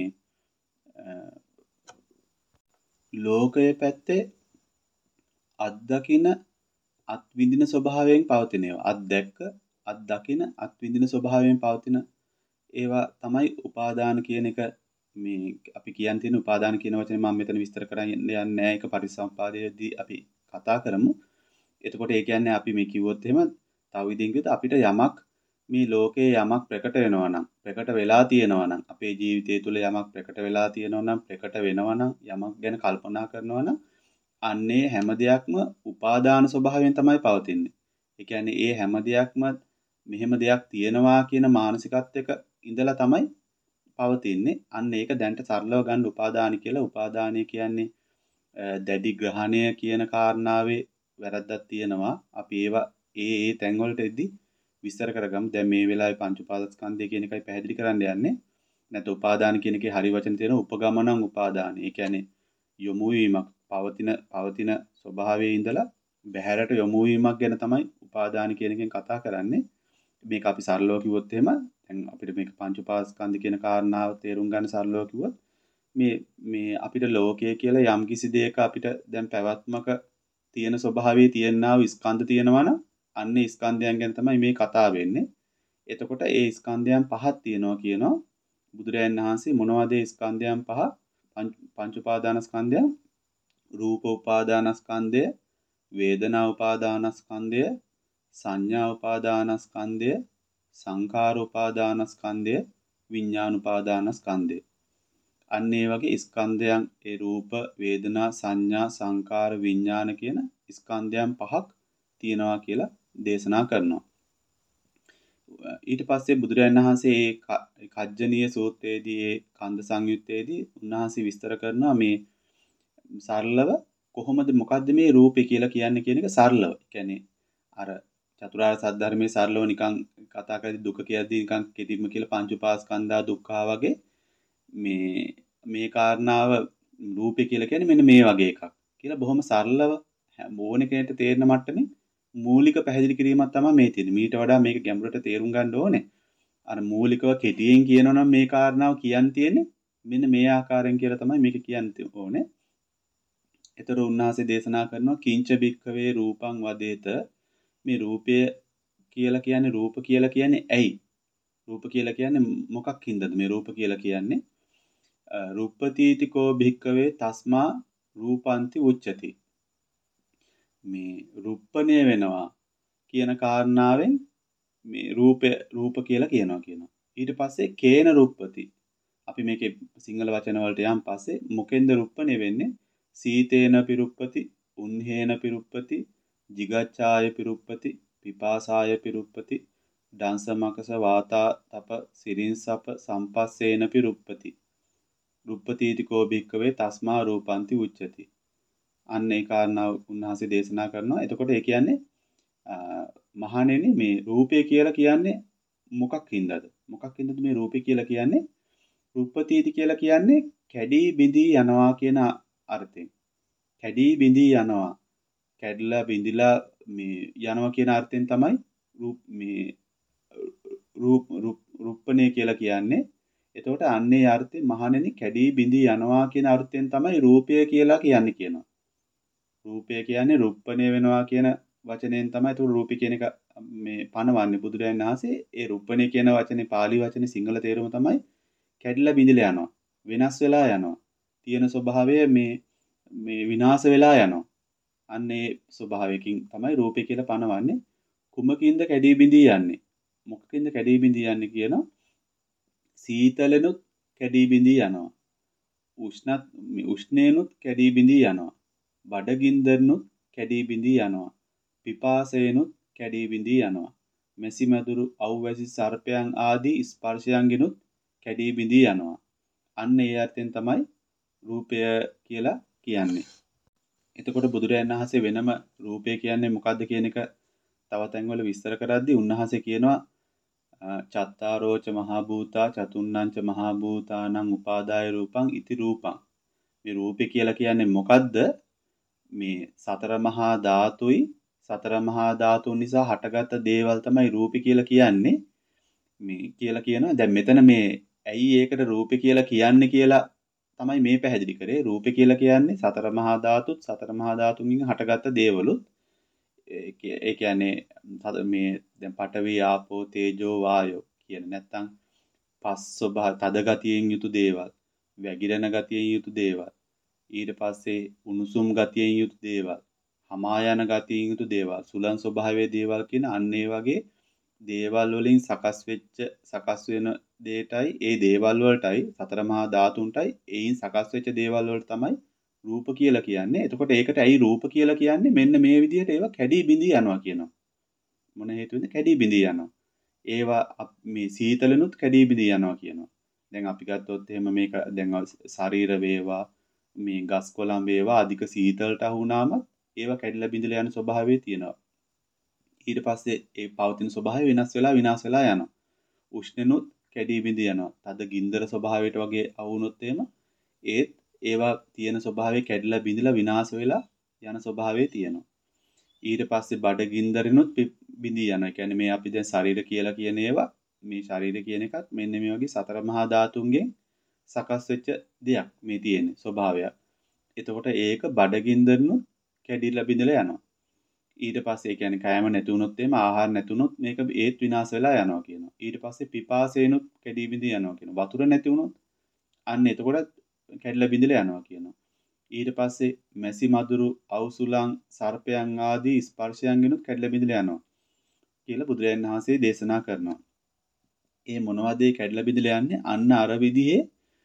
ලෝකයේ පැත්තේ අත්දකින අත්විඳින ස්වභාවයෙන් පවතින ඒවා. අත්දැක්ක අත්දකින අත්විඳින ස්වභාවයෙන් පවතින ඒවා තමයි උපාදාන කියන එක. මේ අපි කියන් තියෙන උපාදාන කියන වචනේ මම මෙතන විස්තර කරන්න යන්නේ නැහැ. ඒක පරිසම්පාදයේදී අපි කතා කරමු. එතකොට ඒ කියන්නේ අපි මේ කිව්වොත් එහෙම තව විදිහින් කිව්වොත් අපිට යමක් මේ ලෝකේ යමක් ප්‍රකට වෙනවා නම් ප්‍රකට වෙලා තියෙනවා නම් අපේ ජීවිතය තුළ යමක් ප්‍රකට වෙලා තියෙනවා නම් ප්‍රකට වෙනවා නම් යමක් ගැන කල්පනා කරනවා නම් අන්නේ හැම දෙයක්ම උපාදාන ස්වභාවයෙන් තමයි පවතින්නේ. ඒ කියන්නේ ඒ හැම දෙයක්ම මෙහෙම දෙයක් තියෙනවා කියන මානසිකත්වයක ඉඳලා තමයි පවතින්නේ. අන්න ඒක දැනට සරලව ගන්න උපාදාන කියලා. උපාදානය කියන්නේ දැඩි ග්‍රහණය කියන කාරණාවේ වැරද්දක් තියෙනවා. අපි ඒවා ඒ ඒ තැන් වලට එද්දි විස්තර කරගමු. දැන් මේ වෙලාවේ පංච උපාදානස්කන්ධය කියන එකයි පැහැදිලි කරන්න යන්නේ. නැත්නම් උපාදාන කියන එකේ හරි වචන තියෙනවා උපගමනං උපාදාන. ඒ කියන්නේ යොමු වීමක් පවතින පවතින ස්වභාවයේ ඉඳලා බහැරට යොමු වීමක් ගැන තමයි උපාදාන කියන එකෙන් කතා කරන්නේ. මේක අපි සරලව කිව්වොත් එහෙම දැන් අපිට මේක පංච උපාදානස්කන්ධ කියන කාරණාව තේරුම් ගන්න සරලව කිව්වොත් මේ මේ අපිට ලෝකය කියලා යම් කිසි දෙයක අපිට දැන් පැවැත්මක තියෙන ස්වභාවයේ තියෙනා වූ ස්කන්ධ තියෙනවා නම් අන්න ස්කන්ධයන් ගැන තමයි මේ කතාව වෙන්නේ. එතකොට ඒ ස්කන්ධයන් පහක් තියෙනවා කියනවා. බුදුරයන් වහන්සේ මොනවද ඒ ස්කන්ධයන් පහ? පංච උපාදානස්කන්ධයන් රූප උපාදානස්කන්ධය, වේදනා උපාදානස්කන්ධය, සංඥා උපාදානස්කන්ධය, සංඛාර උපාදානස්කන්ධය, විඥාන උපාදානස්කන්ධය. අන්න ඒ වගේ ස්කන්ධයන් ඒ රූප, වේදනා, සංඥා, සංඛාර, විඥාන කියන ස්කන්ධයන් පහක් තියෙනවා කියලා දේශනා කරනවා. ඊට පස්සේ බුදුරජාණන් වහන්සේ ඒ කජ්ජනීය සූත්‍රයේදී ඒ කන්ද සංයුත්තේදී උන්වහන්සේ විස්තර කරනවා මේ සරලව කොහොමද මොකද්ද මේ රූපේ කියලා කියන්නේ කියන එක සරලව. ඒ කියන්නේ අර චතුරාර්ය සත්‍ය ධර්මයේ සරලව නිකන් කතා කරද්දී දුක කියද්දී නිකන් කෙටිම කියලා පංච උපාස්කන්ධා දුක්ඛා වගේ මේ මේ කාරණාව රූපේ කියලා කියන්නේ මෙන්න මේ වගේ එකක් කියලා බොහොම සරලව ඕන කෙනෙක්ට තේරෙන මට්ටමේ මූලික පැහැදිලි කිරීමක් තමයි මේ තියෙන්නේ. මීට වඩා මේක ගැඹුරට තේරුම් ගන්න ඕනේ. අර මූලිකව කෙටියෙන් කියනවා නම් මේ කාරණාව කියන්න තියෙන්නේ මෙන්න මේ ආකාරයෙන් කියලා තමයි මේක කියන්න ඕනේ. ඒතර උන්වහන්සේ දේශනා කරනවා කිංච බික්කවේ රූපං වදේත. මේ රූපය කියලා කියන්නේ රූප කියලා කියන්නේ ඇයි? රූප කියලා කියන්නේ මොකක් හින්දාද මේ රූප කියලා කියන්නේ? රුප්පතිතිකෝ භික්කවේ තස්මා රූපන්ති උච්චති. මේ රුප්පණය වෙනවා කියන කාරණාවෙන් මේ රූපය රූප කියලා කියනවා කියනවා. ඊට පස්සේ කේන රුප්පති. අපි මේකේ සිංහල වචන වලට යන් පස්සේ මොකෙන්ද රුප්පණය වෙන්නේ? සීතේන පිරුප්පති, උන්හේන පිරුප්පති, jigacchāya පිරුප්පති, පිපාසාය පිරුප්පති, දංශමකස වාතා තප සිරින්සප සම්පස්සේනපි රුප්පති. රුප්පතීතිකෝ භික්කවේ තස්මා රූපන්ති උච්චති. අන්න ඒ කාරණාව උන්වහන්සේ දේශනා කරනවා. එතකොට ඒ කියන්නේ මහණෙනි මේ රූපය කියලා කියන්නේ මොකක් හින්දාද? මොකක් හින්දාද මේ රූපය කියලා කියන්නේ? රුප්පතීති කියලා කියන්නේ කැඩී බිඳී යනවා කියන අර්ථයෙන්. කැඩී බිඳී යනවා. කැඩලා බිඳිලා මේ යනවා කියන අර්ථයෙන් තමයි රූප මේ රූප රුප්පණේ කියලා කියන්නේ. එතකොට අන්නේ අර්ථයෙන් මහණෙනි කැඩී බිඳී යනවා කියන අර්ථයෙන් තමයි රූපය කියලා කියන්නේ කියනවා. රූපය කියන්නේ රුප්පණේ වෙනවා කියන වචනයෙන් තමයි ඒක රූපي කියන එක මේ පනවන්නේ බුදුරජාණන් වහන්සේ. ඒ රුප්පණේ කියන වචනේ pāli වචනේ සිංහල තේරුම තමයි කැඩිලා බිඳිලා යනවා. වෙනස් වෙලා යනවා. තියෙන ස්වභාවය මේ මේ විනාශ වෙලා යනවා. අන්නේ ස්වභාවයකින් තමයි රූපය කියලා පනවන්නේ. කුමකින්ද කැඩී බිඳී යන්නේ? මොකකින්ද කැඩී බිඳී යන්නේ කියනවා? සීතලෙනුත් කැඩී බිඳී යනවා. උෂ්ණත් උෂ්ණේනුත් කැඩී බිඳී යනවා. බඩගින්දරනුත් කැඩී බිඳී යනවා. පිපාසයෙනුත් කැඩී බිඳී යනවා. මෙසි මදුරු අවැසි සර්පයන් ආදී ස්පර්ශයන්ගෙනුත් කැඩී බිඳී යනවා. අන්න ඒ අර්ථයෙන් තමයි රූපය කියලා කියන්නේ. එතකොට බුදුරජාණන් වහන්සේ වෙනම රූපය කියන්නේ මොකද්ද කියන එක තව තැන්වල විස්තර කරද්දී උන්වහන්සේ කියනවා චත්තාරෝච මහා භූතා චතුන්නංච මහා භූතානං උපාදාය රූපං ඉති රූපං. මේ රූපය කියලා කියන්නේ මොකද්ද? මේ සතර මහා ධාතුයි සතර මහා ධාතුන් නිසා හටගත් දේවල් තමයි රූපය කියලා කියන්නේ. මේ කියලා කියනවා. දැන් මෙතන මේ ඇයි ඒකට රූපය කියලා කියන්නේ කියලා තමයි මේ පැහැදිලි කරේ. රූපය කියලා කියන්නේ සතර මහා ධාතුත් සතර මහා ධාතුන්ගෙන් හටගත් දේවලුත්. ඒ කියන්නේ මේ දැන් පඨවි ආපෝ තේජෝ වායෝ කියන නැත්තම් පස් ස්වභාව තද ගතියෙන් යුතු දේවල්, වැగిරෙන ගතියෙන් යුතු දේවල්, ඊට පස්සේ උණුසුම් ගතියෙන් යුතු දේවල්, හමා යන ගතියෙන් යුතු දේවල්, සුලං ස්වභාවයේ දේවල් කියන අන්න ඒ වගේ දේවල් වලින් සකස් වෙච්ච සකස් වෙන දෙයටයි ඒ දේවල් වලටයි සතර මහා ධාතුන්ටයි ඒයින් සකස් වෙච්ච දේවල් වලට තමයි රූප කියලා කියන්නේ. එතකොට ඒකට ඇයි රූප කියලා කියන්නේ? මෙන්න මේ විදිහට ඒවා කැඩී බිඳී යනවා කියනවා. මොන හේතුවෙන්ද කැඩී බිඳී යනවා? ඒවා මේ සීතලනුත් කැඩී බිඳී යනවා කියනවා. දැන් අපි ගත්තොත් එහෙම මේක දැන් ශරීර වේවා මේ ගස් කොළන් වේවා අධික සීතලට අහු වුණාම ඒවා කැඩිලා බිඳිලා යන ස්වභාවය තියෙනවා. ඊට පස්සේ ඒ පවතින ස්වභාවය වෙනස් වෙලා විනාශ වෙලා යනවා. උෂ්ණනුත් කැඩී බිඳී යනවා. තද ගින්දර ස්වභාවයට වගේ අවුනොත් එහෙම ඒත් ඒවා තියෙන ස්වභාවය කැඩිලා බිඳිලා විනාශ වෙලා යන ස්වභාවය තියෙනවා. ඊට පස්සේ බඩ ගින්දරිනුත් බිඳී යනවා. ඒ කියන්නේ මේ අපි දැන් ශරීර කියලා කියන ඒවා මේ ශරීර කියන එකත් මෙන්න මේ වගේ සතර මහා ධාතුන්ගෙන් සකස් වෙච්ච දෙයක් මේ තියෙන ස්වභාවයක්. එතකොට ඒක බඩ ගින්දරිනුත් කැඩිලා බිඳිලා යනවා. ඊට පස්සේ ඒ කියන්නේ කෑම නැති වුණොත් එහෙම ආහාර නැති වුණොත් මේක ඒත් විනාශ වෙලා යනවා කියනවා. ඊට පස්සේ පිපාසයෙන්ුත් කැඩී බිඳී යනවා කියනවා. වතුර නැති වුණොත් අන්න එතකොට කැඩිලා බිඳිලා යනවා කියනවා. ඊට පස්සේ මැසි මදුරු අවුසුලං සර්පයන් ආදී ස්පර්ශයන්ගෙනුත් කැඩිලා බිඳිලා යනවා කියලා බුදුරජාණන් වහන්සේ දේශනා කරනවා. ඒ මොනවද ඒ කැඩිලා බිඳිලා යන්නේ? අන්න අර විදිහේ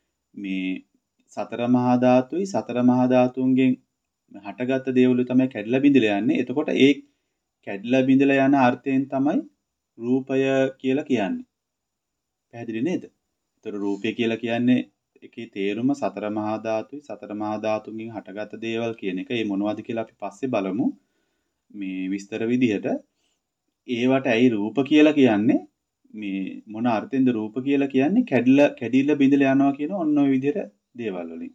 මේ සතර මහා ධාතුයි සතර මහා ධාතුන්ගෙන් හටගත්ත දේවලු තමයි කැඩිලා බිඳිලා යන්නේ. එතකොට ඒ කැඩිලා බිඳිලා යන අර්ථයෙන් තමයි රූපය කියලා කියන්නේ. පැහැදිලි නේද? ඒතර රූපය කියලා කියන්නේ ඒකේ තේරුම සතර මහා ධාතුයි සතර මහා ධාතුන්ගෙන් හටගත්ත දේවල් කියන එක. ඒ මොනවද කියලා අපි පස්සේ බලමු. මේ විස්තර විදිහට ඒවට ඇයි රූප කියලා කියන්නේ? මේ මොන අර්ථයෙන්ද රූප කියලා කියන්නේ? කැඩිලා කැඩිලා බිඳිලා යනවා කියන ඔන්න ඔය විදිහට දේවල් වලින්.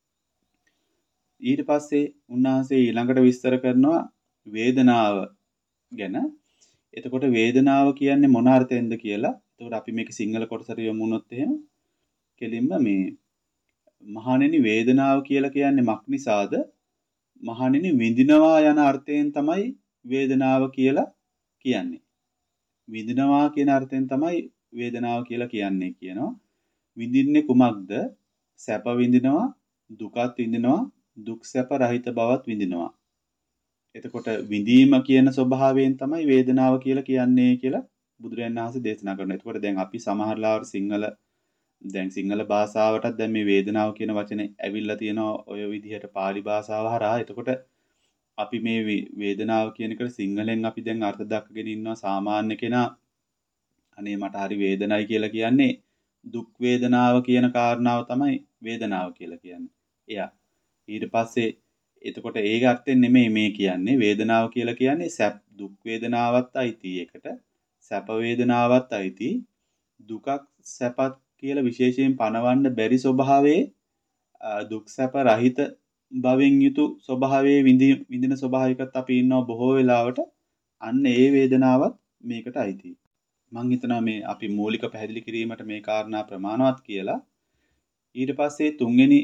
ඊට පස්සේ උන්වහන්සේ ඊළඟට විස්තර කරනවා වේදනාව ගැන. එතකොට වේදනාව කියන්නේ මොන අර්ථයෙන්ද කියලා. එතකොට අපි මේක සිංහල කොටසට යමු වුණොත් එහෙම කෙලින්ම මේ මහණෙනි වේදනාව කියලා කියන්නේ මක් නිසාද? මහණෙනි විඳිනවා යන අර්ථයෙන් තමයි වේදනාව කියලා කියන්නේ. විඳිනවා කියන අර්ථයෙන් තමයි වේදනාව කියලා කියන්නේ කියනවා. විඳින්නේ කුමක්ද? සැප විඳිනවා, දුකත් විඳිනවා, දුක් සැප රහිත බවත් විඳිනවා. එතකොට විඳීම කියන ස්වභාවයෙන් තමයි වේදනාව කියලා කියන්නේ කියලා බුදුරජාණන් වහන්සේ දේශනා කරනවා. එතකොට දැන් අපි සමහරලාවට සිංහල දැන් සිංහල භාෂාවටත් දැන් මේ වේදනාව කියන වචනේ ඇවිල්ලා තියෙනවා ඔය විදිහට pāli භාෂාව හරහා. එතකොට අපි මේ වේදනාව කියන එකට සිංහලෙන් අපි දැන් අර්ථ දක්වගෙන ඉන්නවා. සාමාන්‍ය කෙනා අනේ මට හරි වේදනයි කියලා කියන්නේ දුක් වේදනාව කියන කාරණාව තමයි වේදනාව කියලා කියන්නේ. එයා ඊට පස්සේ එතකොට ඒ අර්ථයෙන් නෙමෙයි මේ කියන්නේ වේදනාව කියලා කියන්නේ සැප දුක් වේදනාවත් අයිති එකට සැප වේදනාවත් අයිති දුකක් සැපත් කියලා විශේෂයෙන් පනවන්න බැරි ස්වභාවයේ දුක් සැප රහිත භවෙන් යුතු ස්වභාවයේ විඳින ස්වභාවිකත් අපි ඉන්නවා බොහෝ වෙලාවට අන්න ඒ වේදනාවත් මේකට අයිති. මං හිතනවා මේ අපි මූලික පැහැදිලි කිරීමට මේ කාරණා ප්‍රමාණවත් කියලා. ඊට පස්සේ තුන්වෙනි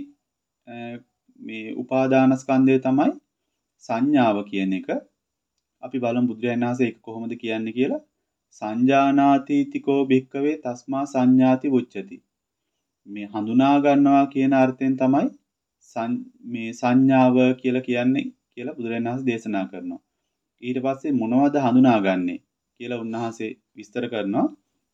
මේ උපාදානස්කන්ධය තමයි සංඥාව කියන එක. අපි බලමු බුදුරජාණන් වහන්සේ ඒක කොහොමද කියන්නේ කියලා. සංජානාතිතිකෝ භික්කවේ තස්මා සංඥාති උච්චති. මේ හඳුනා ගන්නවා කියන අර්ථයෙන් තමයි මේ සංඥාව කියලා කියන්නේ කියලා බුදුරජාණන් වහන්සේ දේශනා කරනවා. ඊට පස්සේ මොනවද හඳුනාගන්නේ කියලා උන්වහන්සේ විස්තර කරනවා.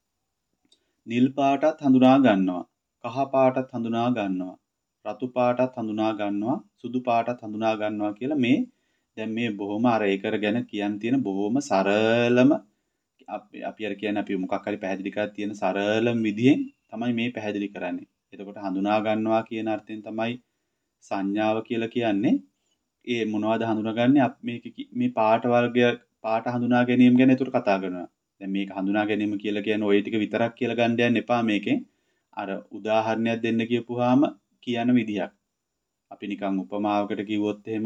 නිල් පාටත් හඳුනා ගන්නවා. කහ පාටත් හඳුනා ගන්නවා. රතු පාටත් හඳුනා ගන්නවා. සුදු පාටත් හඳුනා ගන්නවා කියලා මේ දැන් මේ බොහොම අර ඒකර ගැන කියන්න තියෙන බොහොම සරලම අපි අපි අර කියන්නේ අපි මොකක් හරි පැහැදිලි කරලා තියෙන සරලම විදිහෙන් තමයි මේ පැහැදිලි කරන්නේ. එතකොට හඳුනා ගන්නවා කියන අර්ථයෙන් තමයි සංඥාව කියලා කියන්නේ. ඒ මොනවද හඳුනාගන්නේ අපි මේක මේ පාට වර්ගය පාට හඳුනා ගැනීම ගැන ඒතර කතා කරනවා. දැන් මේක හඳුනා ගැනීම කියලා කියන්නේ ওই ටික විතරක් කියලා ගන්න යන්න එපා මේකෙන්. අර උදාහරණයක් දෙන්න කියපුවාම කියන විදියක්. අපි නිකන් උපමාවකට කිව්වොත් එහෙම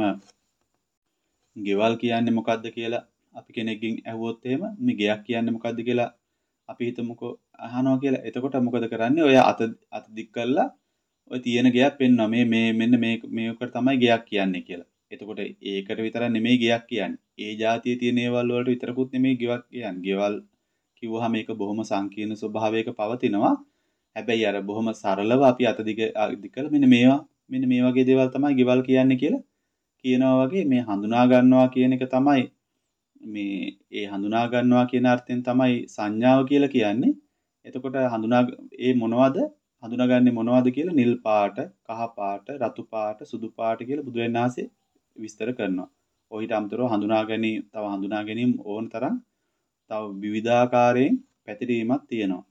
ගෙවල් කියන්නේ මොකද්ද කියලා අපි කෙනෙක්ගෙන් ඇහුවොත් එහෙම මේ ගෙයක් කියන්නේ මොකද්ද කියලා අපි හිතමුකෝ අහනවා කියලා. එතකොට මොකද කරන්නේ? ඔය අත අත දික් කරලා ඔය තියෙන ගෙයක් පෙන්වනවා. මේ මේ මෙන්න මේ මේකට තමයි ගෙයක් කියන්නේ කියලා. එතකොට ඒකට විතර නෙමෙයි ගෙයක් කියන්නේ. ඒ જાතියේ තියෙන ඒවල් වලට විතරකුත් නෙමෙයි ගෙවක් කියන්නේ. ගෙවල් කිව්වහම මේක බොහොම සංකීර්ණ ස්වභාවයක පවතිනවා. හැබැයි අර බොහොම සරලව අපි අත දිග දිකලා මෙන්න මේවා මෙන්න මේ වගේ දේවල් තමයි ගෙවල් කියන්නේ කියලා කියනවා වගේ මේ හඳුනා ගන්නවා කියන එක තමයි මේ ඒ හඳුනා ගන්නවා කියන අර්ථයෙන් තමයි සංඥාව කියලා කියන්නේ. එතකොට හඳුනා ඒ මොනවද හඳුනාගන්නේ මොනවද කියලා නිල් පාට, කහ පාට, රතු පාට, සුදු පාට කියලා බුදුරජාණන් වහන්සේ විස්තර කරනවා. ඔහිට අමතරව හඳුනා ගැනීම තව හඳුනා ගැනීම ඕන තරම් තව විවිධාකාරයෙන් පැතිරීමක් තියෙනවා.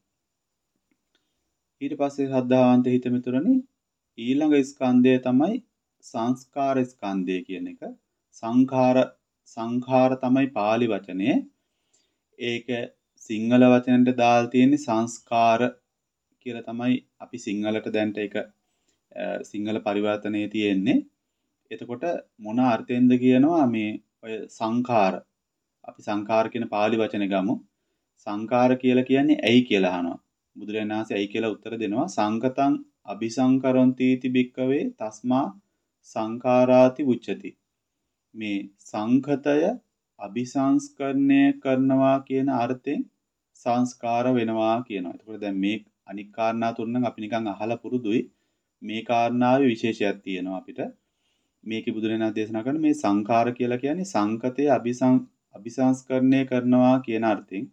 ඊට පස්සේ ශ්‍රද්ධාවන්ත හිත මිතුරනි ඊළඟ ස්කන්ධය තමයි සංස්කාර ස්කන්ධය කියන එක. සංඛාර සංඛාර තමයි pāli වචනය. ඒක සිංහල වචනෙට දාලා තියෙන්නේ සංස්කාර කියලා තමයි අපි සිංහලට දැන්ට ඒක සිංහල පරිවර්තනයේ තියෙන්නේ. එතකොට මොන අර්ථයෙන්ද කියනවා මේ ඔය සංඛාර. අපි සංඛාර කියන pāli වචනේ ගමු. සංඛාර කියලා කියන්නේ ඇයි කියලා අහනවා. බුදුරජාණන් වහන්සේ ඇයි කියලා උත්තර දෙනවා. සංකතං අபிසංකරොන්ති इति භික්කවේ තස්මා සංඛාරාති උච්චති. මේ සංඛතය අபிසංස්කරණය කරනවා කියන අර්ථයෙන් සංස්කාර වෙනවා කියනවා. එතකොට දැන් මේ අනික් කාරණා තුන නම් අපි නිකන් අහලා පුරුදුයි. මේ කාරණාවේ විශේෂයක් තියෙනවා අපිට. මේකේ බුදුරජාණන් දේශනා කරන මේ සංඛාර කියලා කියන්නේ සංකතය අபிසං අபிසංස්කරණය කරනවා කියන අර්ථයෙන්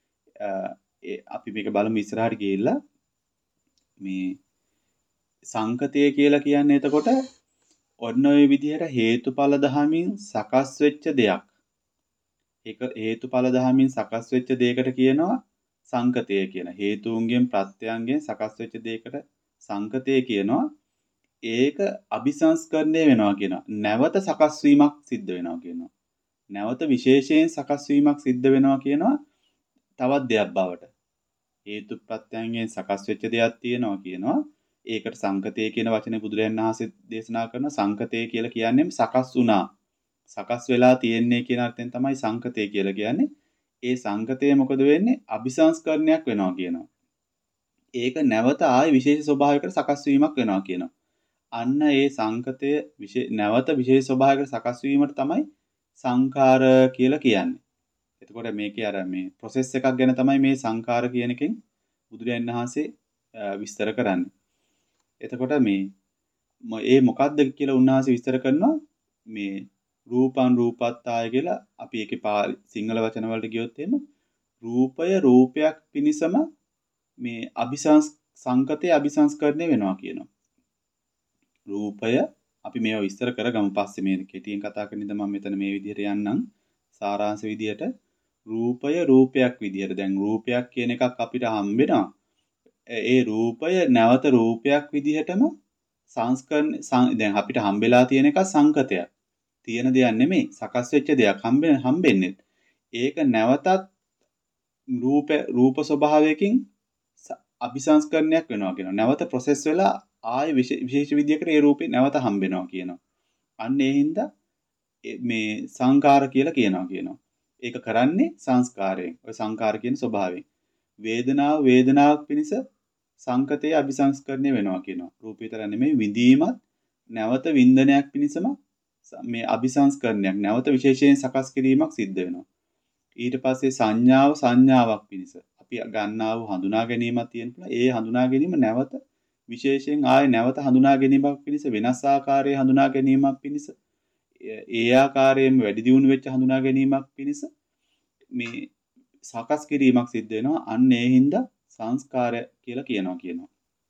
අපි මේක බලමු ඉස්සරහට ගිහිල්ලා මේ සංකතය කියලා කියන්නේ එතකොට ඔන්න ඔය විදිහට හේතුඵල ධමයෙන් සකස් වෙච්ච දෙයක්. ඒක හේතුඵල ධමයෙන් සකස් වෙච්ච දෙයකට කියනවා සංකතය කියන. හේතුන්ගෙන් ප්‍රත්‍යයන්ගෙන් සකස් වෙච්ච දෙයකට සංකතය කියනවා. ඒක අபிසංස්කරණය වෙනවා කියනවා. නැවත සකස් වීමක් සිද්ධ වෙනවා කියනවා. නැවත විශේෂයෙන් සකස් වීමක් සිද්ධ වෙනවා කියනවා තවත් දෙයක් බවට. හේතු ප්‍රත්‍යයන්ගෙන් සකස් වෙච්ච දෙයක් තියෙනවා කියනවා. ඒකට සංකතය කියන වචනේ බුදුරජාණන් වහන්සේ දේශනා කරන සංකතය කියලා කියන්නේ සකස් වුණා. සකස් වෙලා තියෙන්නේ කියන අර්ථයෙන් තමයි සංකතය කියලා කියන්නේ. ඒ සංකතය මොකද වෙන්නේ? අபிසංස්කරණයක් වෙනවා කියනවා. ඒක නැවත ආයි විශේෂ ස්වභාවයකට සකස් වීමක් වෙනවා කියනවා. අන්න ඒ සංකතය නැවත විශේෂ ස්වභාවයකට සකස් වීමට තමයි සංඛාර කියලා කියන්නේ. එතකොට මේකේ අර මේ process එකක් ගැන තමයි මේ සංඛාර කියන එකෙන් බුදුරජාණන් වහන්සේ විස්තර කරන්නේ. එතකොට මේ ඒ මොකක්ද කියලා උන්වහන්සේ විස්තර කරනවා මේ රූපං රූපත්තාය කියලා අපි ඒකේ සිංහල වචන වලට ගියොත් එහෙම රූපය රූපයක් පිනිසම මේ අபிසංස් සංකතේ අபிසංස්කරණය වෙනවා කියනවා. රූපය අපි මේව විස්තර කරගමු පස්සේ මේ කෙටියෙන් කතා කරන ඉඳන් මම මෙතන මේ විදිහට යන්නම් සාරාංශ විදිහට රූපය රූපයක් විදිහට දැන් රූපයක් කියන එකක් අපිට හම්බෙනවා. ඒ රූපය නැවත රූපයක් විදිහටම සංස්කරණ දැන් අපිට හම්බෙලා තියෙන එක සංකතයක්. තියෙන දෙයක් නෙමෙයි සකස් වෙච්ච දෙයක් හම්බෙන්නේ හම්බෙන්නේ. ඒක නැවතත් රූප රූප ස්වභාවයකින් අபிසංස්කරණයක් වෙනවා කියනවා. නැවත ප්‍රොසෙස් වෙලා ආය විශේෂ විදියකට ඒ රූපේ නැවත හම්බෙනවා කියනවා. අන්න ඒ හින්දා මේ සංකාර කියලා කියනවා කියනවා. ඒක කරන්නේ සංස්කාරයෙන්. ඔය සංකාර කියන ස්වභාවයෙන්. වේදනාව වේදනාවක් පිණිස සංකතයේ අபிසංස්කරණය වෙනවා කියනවා. රූප විතර නෙමෙයි විඳීමත් නැවත වින්දනයක් පිණිසම මේ අபிසංස්කරණයක් නැවත විශේෂයෙන් සකස් කිරීමක් සිද්ධ වෙනවා. ඊට පස්සේ සංඥාව සංඥාවක් පිණිස අපි ගන්නා වූ හඳුනා ගැනීමක් තියෙනවා. ඒ හඳුනා ගැනීම නැවත විශේෂයෙන් ආයේ නැවත හඳුනා ගැනීමක් පිණිස වෙනස් ආකාරයේ හඳුනා ගැනීමක් පිණිස ඒ ආකාරයෙන්ම වැඩි දියුණු වෙච්ච හඳුනා ගැනීමක් පිණිස මේ සකස් කිරීමක් සිද්ධ වෙනවා. අන්න ඒ හින්දා සංස්කාර කියලා කියනවා කියනවා.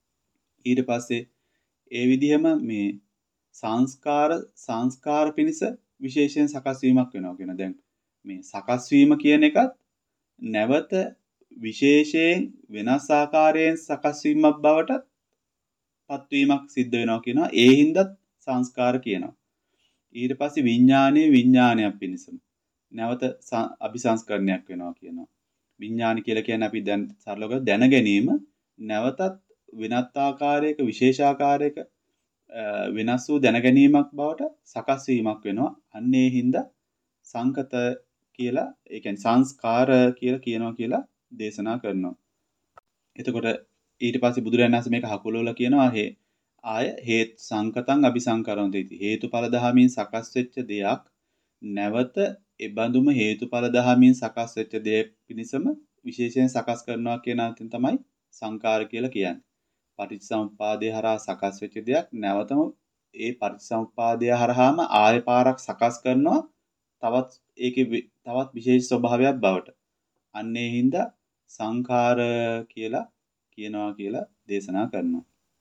ඊට පස්සේ ඒ විදිහම මේ සංස්කාර සංස්කාර පිණිස විශේෂයෙන් සකස් වීමක් වෙනවා කියන. දැන් මේ සකස් වීම කියන එකත් නැවත විශේෂයෙන් වෙනස් ආකාරයෙන් සකස් වීමක් බවට පත්වීමක් සිද්ධ වෙනවා කියනවා. ඒ හින්දාත් සංස්කාර කියනවා. ඊට පස්සේ විඥානයේ විඥානයක් පිණිසම නැවත අபிසංස්කරණයක් වෙනවා කියනවා. විඥාන කියලා කියන්නේ අපි දැන් සරලව දැන ගැනීම නැවතත් වෙනත් ආකාරයක විශේෂ ආකාරයක වෙනස් වූ දැන ගැනීමක් බවට සකස් වීමක් වෙනවා. අන්න ඒ හින්දා සංකත කියලා ඒ කියන්නේ සංස්කාර කියලා කියනවා කියලා දේශනා කරනවා. එතකොට ඊට පස්සේ බුදුරජාණන් වහන්සේ මේක හකුලවලා කියනවා හේ ආය හේත් සංකතං අபிසංකරණති इति. හේතුඵල දහමින් සකස් වෙච්ච දෙයක් නැවත එබඳුම හේතුඵල දහමින් සකස් වෙච්ච දෙයක් පිණිසම විශේෂයෙන් සකස් කරනවා කියන අර්ථයෙන් තමයි සංකාර කියලා කියන්නේ. පටිච්චසමුප්පාදය හරහා සකස් වෙච්ච දෙයක් නැවතම ඒ පටිච්චසමුප්පාදය හරහාම ආය පාරක් සකස් කරනවා තවත් ඒකේ තවත් විශේෂ ස්වභාවයක් බවට. අන්න ඒ හින්දා සංඛාර කියලා කියනවා කියලා දේශනා කරනවා.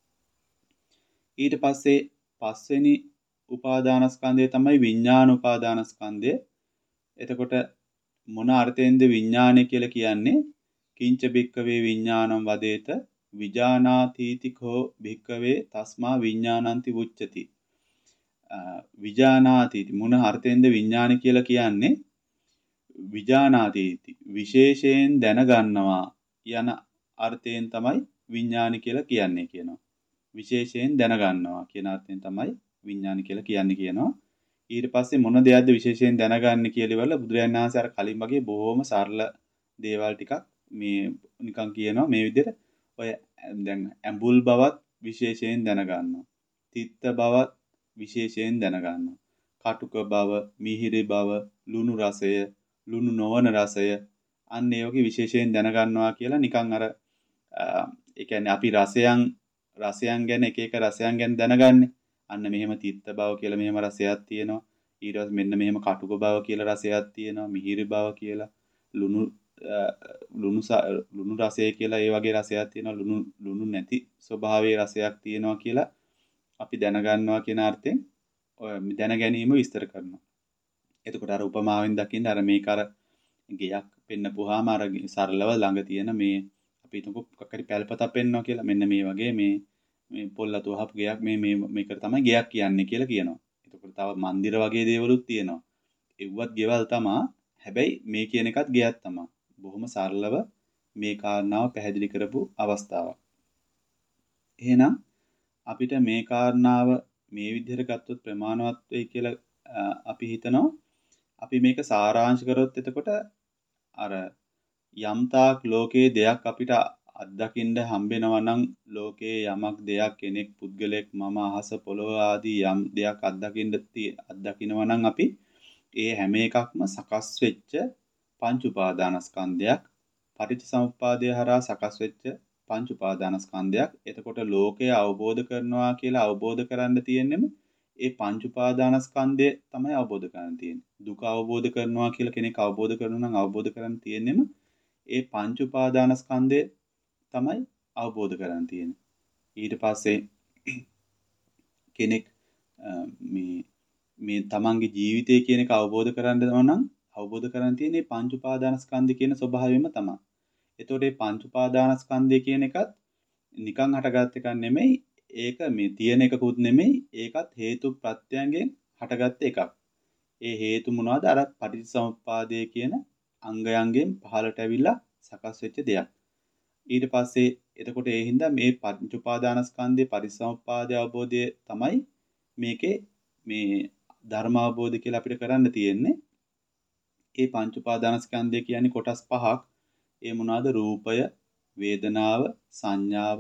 ඊට පස්සේ පස්වෙනි උපාදානස්කන්ධය තමයි විඥාන උපාදානස්කන්ධය. එතකොට මොන අර්ථයෙන්ද විඥානය කියලා කියන්නේ? කිංච භික්කවේ විඥානං වදේත විජානාතීතිකෝ භික්කවේ තස්මා විඥානන්ති උච්චති. විජානාතීති මොන අර්ථයෙන්ද විඥාන කියලා කියන්නේ? විජානාතීති විශේෂයෙන් දැනගන්නවා යන අර්ථයෙන් තමයි විඥාන කියලා කියන්නේ කියනවා. විශේෂයෙන් දැනගන්නවා කියන අර්ථයෙන් තමයි විඥාන කියලා කියන්නේ කියනවා. ඊට පස්සේ මොන දෙයක්ද විශේෂයෙන් දැනගන්නේ කියලා ඉවරලා බුදුරජාණන් වහන්සේ අර කලින් වගේ බොහොම සරල දේවල් ටිකක් මේ නිකන් කියනවා මේ විදිහට. ඔය දැන් ඇඹුල් බවත් විශේෂයෙන් දැනගන්නවා. තිත්ත බවත් විශේෂයෙන් දැනගන්නවා. කටුක බව, මිහිරි බව, ලුණු රසය, ලුණු නොවන රසය අන්න ඒ වගේ විශේෂයෙන් දැනගන්නවා කියලා නිකන් අර ඒ කියන්නේ අපි රසයන් රසයන් ගැන එක එක රසයන් ගැන දැනගන්නේ. අන්න මෙහෙම තිත්ත බව කියලා මෙහෙම රසයක් තියෙනවා. ඊට පස්සේ මෙන්න මෙහෙම කටුක බව කියලා රසයක් තියෙනවා. මිහිරි බව කියලා ලුණු ලුණු ලුණු රසය කියලා ඒ වගේ රසයක් තියෙනවා. ලුණු ලුණු නැති ස්වභාවයේ රසයක් තියෙනවා කියලා අපි දැනගන්නවා කියන අර්ථයෙන් ඔය දැන ගැනීම විස්තර කරනවා. එතකොට අර උපමාවෙන් දකින්න අර මේක අර ගෙයක් පෙන්නපුවාම අර සරලව ළඟ තියෙන මේ අපි හිතමු මොකක් හරි පැල්පතක් පෙන්නවා කියලා. මෙන්න මේ වගේ මේ මේ පොල්ලතු වහපු ගෙයක් මේ මේ මේකට තමයි ගෙයක් කියන්නේ කියලා කියනවා. එතකොට තව මන්දිර වගේ දේවලුත් තියෙනවා. ඒවත් ගෙවල් තමයි. හැබැයි මේ කියන එකත් ගෙයක් තමයි. බොහොම සරලව මේ කාරණාව පැහැදිලි කරපු අවස්ථාවක්. එහෙනම් අපිට මේ කාරණාව මේ විදිහට ගත්තොත් ප්‍රමාණවත් වෙයි කියලා අපි හිතනවා. අපි මේක සාරාංශ කරොත් එතකොට අර යම්තාක් ලෝකයේ දෙයක් අපිට අත්දකින්න හම්බෙනවා නම් ලෝකයේ යමක් දෙයක් කෙනෙක් පුද්ගලයෙක් මම අහස පොළොව ආදී යම් දෙයක් අත්දකින්න අත්දකින්නවා නම් අපි ඒ හැම එකක්ම සකස් වෙච්ච පංච උපාදානස්කන්ධයක් පටිච්චසමුප්පාදය හරහා සකස් වෙච්ච පංච උපාදානස්කන්ධයක්. එතකොට ලෝකය අවබෝධ කරනවා කියලා අවබෝධ කරන්න තියෙන්නෙම ඒ පංච උපාදානස්කන්ධය තමයි අවබෝධ කරගන්න තියෙන්නේ. දුක අවබෝධ කරනවා කියලා කෙනෙක් අවබෝධ කරනවා නම් අවබෝධ කරගන්න තියෙන්නෙම ඒ පංච උපාදානස්කන්ධය තමයි අවබෝධ කරගන්න තියෙන්නේ. ඊට පස්සේ කෙනෙක් මේ මේ තමන්ගේ ජීවිතය කියන එක අවබෝධ කරගන්න නම් අවබෝධ කරගන්න තියෙන්නේ පංච උපාදානස්කන්ධය කියන ස්වභාවයෙන්ම තමයි. එතකොට මේ පංච උපාදානස්කන්ධය කියන එකත් නිකන් හටගත් එකක් නෙමෙයි. ඒක මේ තියෙන එකකුත් නෙමෙයි. ඒකත් හේතු ප්‍රත්‍යයෙන් හටගත් එකක්. ඒ හේතු මොනවද? අර පටිච්චසමුප්පාදය කියන අංගයන්ගෙන් පහළට ඇවිල්ලා සකස් වෙච්ච දෙයක්. ඊට පස්සේ එතකොට ඒ හින්දා මේ පංච උපාදානස්කන්ධේ පරිසම්පාදයේ අවබෝධය තමයි මේකේ මේ ධර්ම අවබෝධය කියලා අපිට කරන්න තියෙන්නේ. ඒ පංච උපාදානස්කන්ධය කියන්නේ කොටස් පහක්. ඒ මොනවාද? රූපය, වේදනාව, සංඥාව,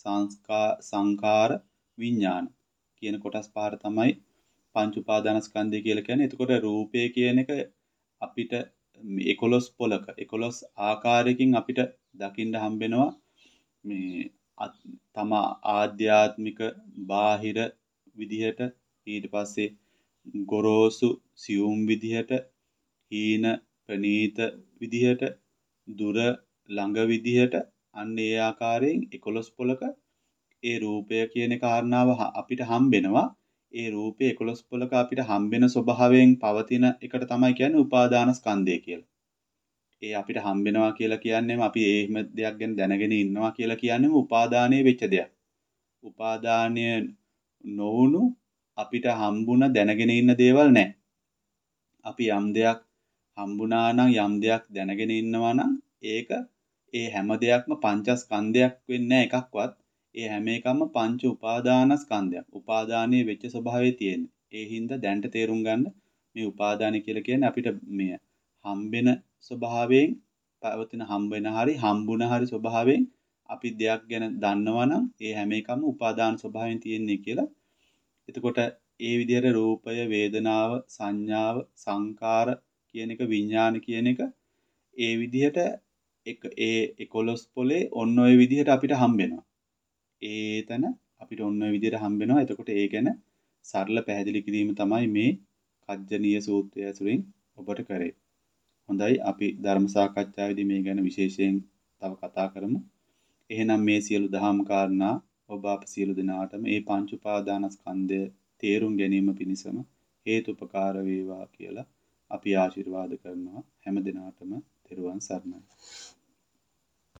සංස්කාර, විඥාන කියන කොටස් පහට තමයි පංච උපාදානස්කන්ධය කියලා කියන්නේ. එතකොට රූපය කියන එක අපිට එකොළොස් පොලක එකොළොස් ආකාරයකින් අපිට දකින්න හම්බෙනවා. මේ තම ආධ්‍යාත්මික බාහිර විදිහට, ඊට පස්සේ ගොරෝසු සියුම් විදිහට, හීන ප්‍රනීත විදිහට, දුර ළඟ විදිහට, අන්න ඒ ආකාරයෙන් එකොළොස් පොලක ඒ රූපය කියන කාරණාව අපිට හම්බෙනවා. ඒ රූපේ එකොළොස් පොලක අපිට හම්බෙන ස්වභාවයෙන් පවතින එකට තමයි කියන්නේ උපාදානස්කන්ධය කියලා. ඒ අපිට හම්බෙනවා කියලා කියන්නේම අපි එහෙම දෙයක් ගැන දැනගෙන ඉන්නවා කියලා කියන්නේම උපාදානයේ වෙච්ච දෙයක්. උපාදානය නොවුණු අපිට හම්බුණ දැනගෙන ඉන්න දේවල් නැහැ. අපි යම් දෙයක් හම්බුණා නම්, යම් දෙයක් දැනගෙන ඉන්නවා නම් ඒක ඒ හැම දෙයක්ම පංචස්කන්ධයක් වෙන්නේ එකක්වත්. ඒ හැම එකම පංච උපාදානස්කන්ධයක්. උපාදානයේ වෙච්ච ස්වභාවය තියෙන්නේ. ඒ හින්දා දැනට තේරුම් ගන්න මේ උපාදානය කියලා කියන්නේ අපිට මේ හම්බෙන ස්වභාවයෙන් පවතින හම්බෙන හරි හම්බුණ හරි ස්වභාවයෙන් අපි දෙයක් ගැන දන්නවා නම් ඒ හැම එකම උපාදාන ස්වභාවයෙන් තියෙන්නේ කියලා. එතකොට ඒ විදිහට රූපය, වේදනාව, සංඥාව, සංකාර කියන එක, විඥාන කියන එක ඒ විදිහට එක ඒ එකොළොස් පොලේ ඔන්න ඔය විදිහට අපිට හම්බෙනවා. ඒතන අපිට ඔන්න ඔය විදිහට හම්බෙනවා. එතකොට ඒ ගැන සරල පැහැදිලි කිරීම තමයි මේ කජ්ජනීය සූත්‍රය ඇසුරින් ඔබට කරේ. හොඳයි, අපි ධර්ම සාකච්ඡාවේදී මේ ගැන විශේෂයෙන් තව කතා කරමු. එහෙනම් මේ සියලු දහම් කාරණා ඔබ අප සියලු දෙනාටම මේ පංච උපාදානස්කන්ධය තේරුම් ගැනීම පිණිසම හේතුපකාර වේවා කියලා අපි ආශිර්වාද කරනවා. හැම දිනාටම තෙරුවන් සරණයි.